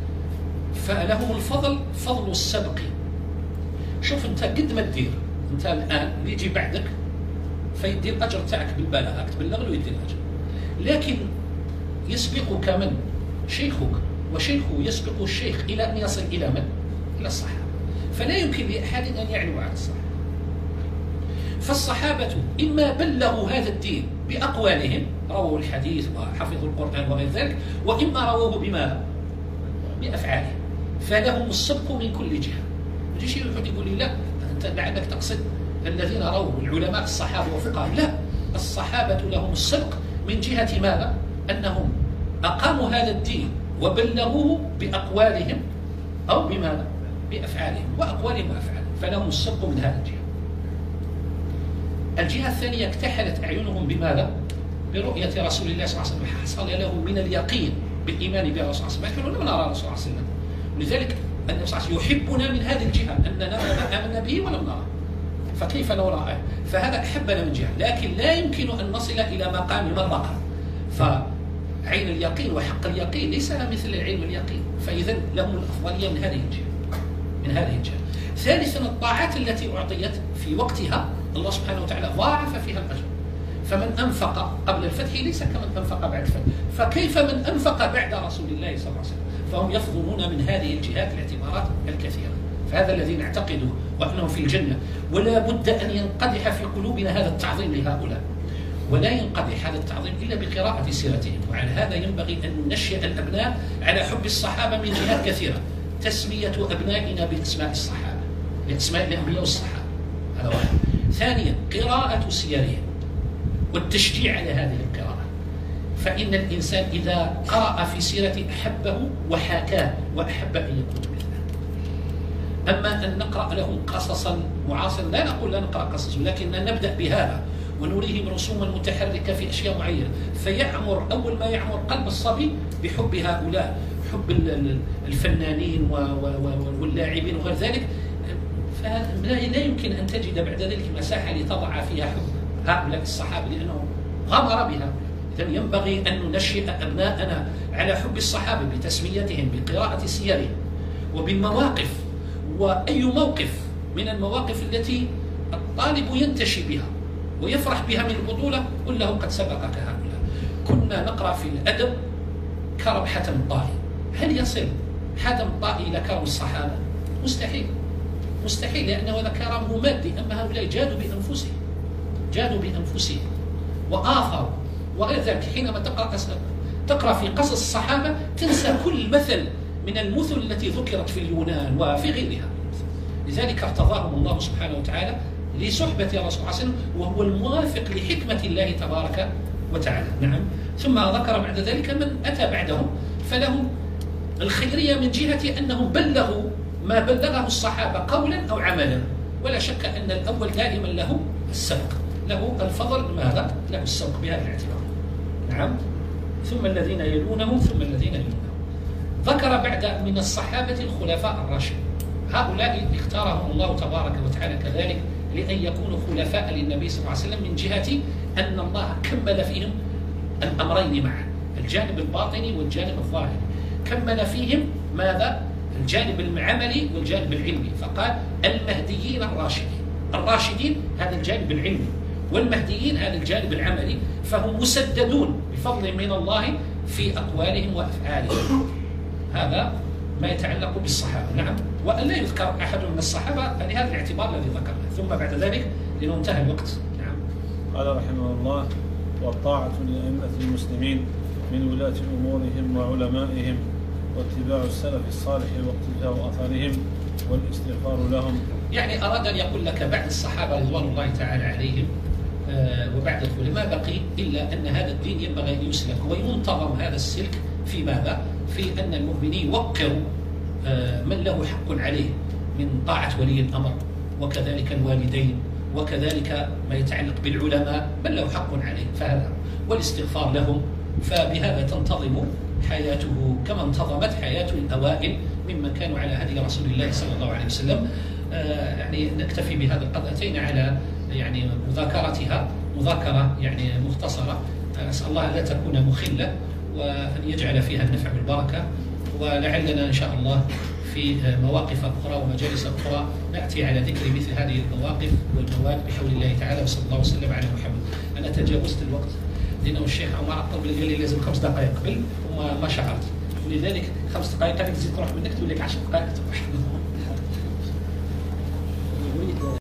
فلهم الفضل، فضل السبق. شوف أنت قد ما تدير أنت الآن اللي يجي بعدك فيدي الأجر تاعك بالبلاغة، تبلغ له يدي الأجر، لكن يسبقك من؟ شيخك، وشيخه يسبق الشيخ إلى أن يصل إلى من؟ إلى الصحابة. فلا يمكن لأحد أن يعلو على الصحابة. فالصحابة إما بلغوا هذا الدين بأقوالهم، رووا الحديث وحفظوا القرآن وغير ذلك، وإما رووه بماذا؟ بأفعالهم، فلهم السبق من كل جهة. يجي شيء يحد يقول لي لا أنت لعلك تقصد الذين رووا العلماء الصحابة وفقهاء، لا، الصحابة لهم السبق من جهة ماذا؟ أنهم أقاموا هذا الدين وبلغوه بأقوالهم أو بماذا؟ بأفعالهم، وأقوالهم وأفعالهم، فلهم السبق من هذا الجهة. الجهة الثانية اكتحلت أعينهم بماذا؟ برؤية رسول الله صلى الله عليه وسلم، حصل لهم من اليقين بالإيمان به صلى الله عليه وسلم. نحن لم نرى رسول الله صلى الله عليه وسلم، ولذلك النبي صلى الله عليه وسلم يحبنا من هذه الجهة أننا آمنا به ولم نرى، فكيف لو رأى؟ فهذا أحبنا من جهة، لكن لا يمكن أن نصل إلى مقام من رأى. فعين اليقين وحق اليقين ليس مثل العلم اليقين، فإذا لهم الأفضلية من هذه الجهة، من هذه الجهة. ثالثا الطاعات التي أعطيت في وقتها الله سبحانه وتعالى ضاعف فيها الأجر. فمن أنفق قبل الفتح ليس كمن أنفق بعد الفتح، فكيف من أنفق بعد رسول الله صلى الله عليه وسلم؟ فهم يفضلون من هذه الجهات الاعتبارات الكثيرة. فهذا الذي نعتقده وأنهم في الجنة، ولا بد أن ينقدح في قلوبنا هذا التعظيم لهؤلاء، ولا ينقدح هذا التعظيم إلا بقراءة سيرتهم. وعلى هذا ينبغي أن ننشئ الأبناء على حب الصحابة من جهات كثيرة. تسمية أبنائنا بأسماء الصحابة، بأسماء الأنبياء والصحابة، هذا واحد. ثانيا قراءة سيرهم والتشجيع على هذه القراءة، فإن الإنسان إذا قرأ في سيرة أحبه وحاكاه وأحب أن يكون مثله. أما أن نقرأ لهم قصصا معاصرة، لا نقول لا نقرأ قصص، ولكن نبدأ بهذا ونريهم رسوما متحركة في أشياء معينة، فيعمر أول ما يعمر قلب الصبي بحب هؤلاء، حب الفنانين واللاعبين وغير ذلك، فلا يمكن أن تجد بعد ذلك مساحة لتضع فيها حب هؤلاء الصحابة، لأنه غمر بها. إذن ينبغي أن ننشئ أبناءنا على حب الصحابة بتسميتهم، بقراءة سيرهم، وبالمواقف. وأي موقف من المواقف التي الطالب ينتشي بها ويفرح بها من البطولة قل له قد سبقك هؤلاء. كنا نقرأ في الأدب كرم حاتم الطائي، هل يصل حاتم الطائي إلى كرم الصحابة؟ مستحيل، مستحيل، لأنه هذا كرمه مادي، أما هؤلاء جادوا بأنفسهم، جادوا بأنفسهم وآخروا وغير ذلك. حينما تقرأ تقرأ في قصص الصحابة تنسى كل مثل من المثل التي ذكرت في اليونان وفي غيرها. لذلك ارتضاهم الله سبحانه وتعالى لصحبة رسول الله صلى الله عليه وسلم، وهو الموافق لحكمة الله تبارك وتعالى. نعم. ثم ذكر بعد ذلك من أتى بعدهم فلهم الخيرية من جهة أنهم بلغوا ما بلغه الصحابة قولا أو عملا، ولا شك أن الأول دائما له السبق، له الفضل، ماذا؟ له السبق بهذا الاعتبار. نعم. ثم الذين يلونهم ثم الذين يلونهم. ذكر بعد من الصحابة الخلفاء الراشدين، هؤلاء اختارهم الله تبارك وتعالى كذلك لأن يكونوا خلفاء للنبي صلى الله عليه وسلم، من جهة أن الله كمل فيهم الأمرين معا، الجانب الباطني والجانب الظاهري. كمل فيهم ماذا؟ الجانب العملي والجانب العلمي، فقال المهديين الراشدين. الراشدين هذا الجانب العلمي، والمهديين هذا الجانب العملي، فهم مسددون بفضل من الله في أقوالهم وأفعالهم. هذا ما يتعلق بالصحابة. نعم. وأن لا يذكر أحد من الصحابة لهذا الاعتبار الذي ذكرناه. ثم بعد ذلك لأنه انتهى الوقت. نعم. قال رحمه الله: والطاعة لأئمة المسلمين من ولاة أمورهم وعلمائهم، واتباع السلف الصالح واقتفاء أثرهم، والاستغفار لهم. يعني أراد أن يقول لك بعد الصحابة رضوان الله تعالى عليهم آه وبعد الخلفاء ما بقي إلا أن هذا الدين ينبغي أن يسلك وينتظم هذا السلك في ماذا؟ في أن المؤمنين يوقروا آه من له حق عليه من طاعة ولي الأمر، وكذلك الوالدين، وكذلك ما يتعلق بالعلماء من له حق عليه فهذا، والاستغفار لهم. فبهذا تنتظم حياته كما انتظمت حياة الأوائل ممن كانوا على هدي رسول الله صلى الله عليه وسلم. آه يعني نكتفي بهذا القدر، أتينا على يعني مذاكرتها مذاكرة يعني مختصرة، أسأل الله لا تكون مخلة وأن يجعل فيها النفع والبركة، ولعلنا إن شاء الله في مواقف أخرى ومجالس أخرى نأتي على ذكر مثل هذه المواقف والمواد بحول الله تعالى، وصلى الله وسلم على محمد. أنا تجاوزت الوقت لأنه الشيخ عمر طلب لي لازم خمس دقائق قبل وما ما شعرت، ولذلك خمس دقائق هذيك تزيد تروح منك تولي لك عشر دقائق تروح.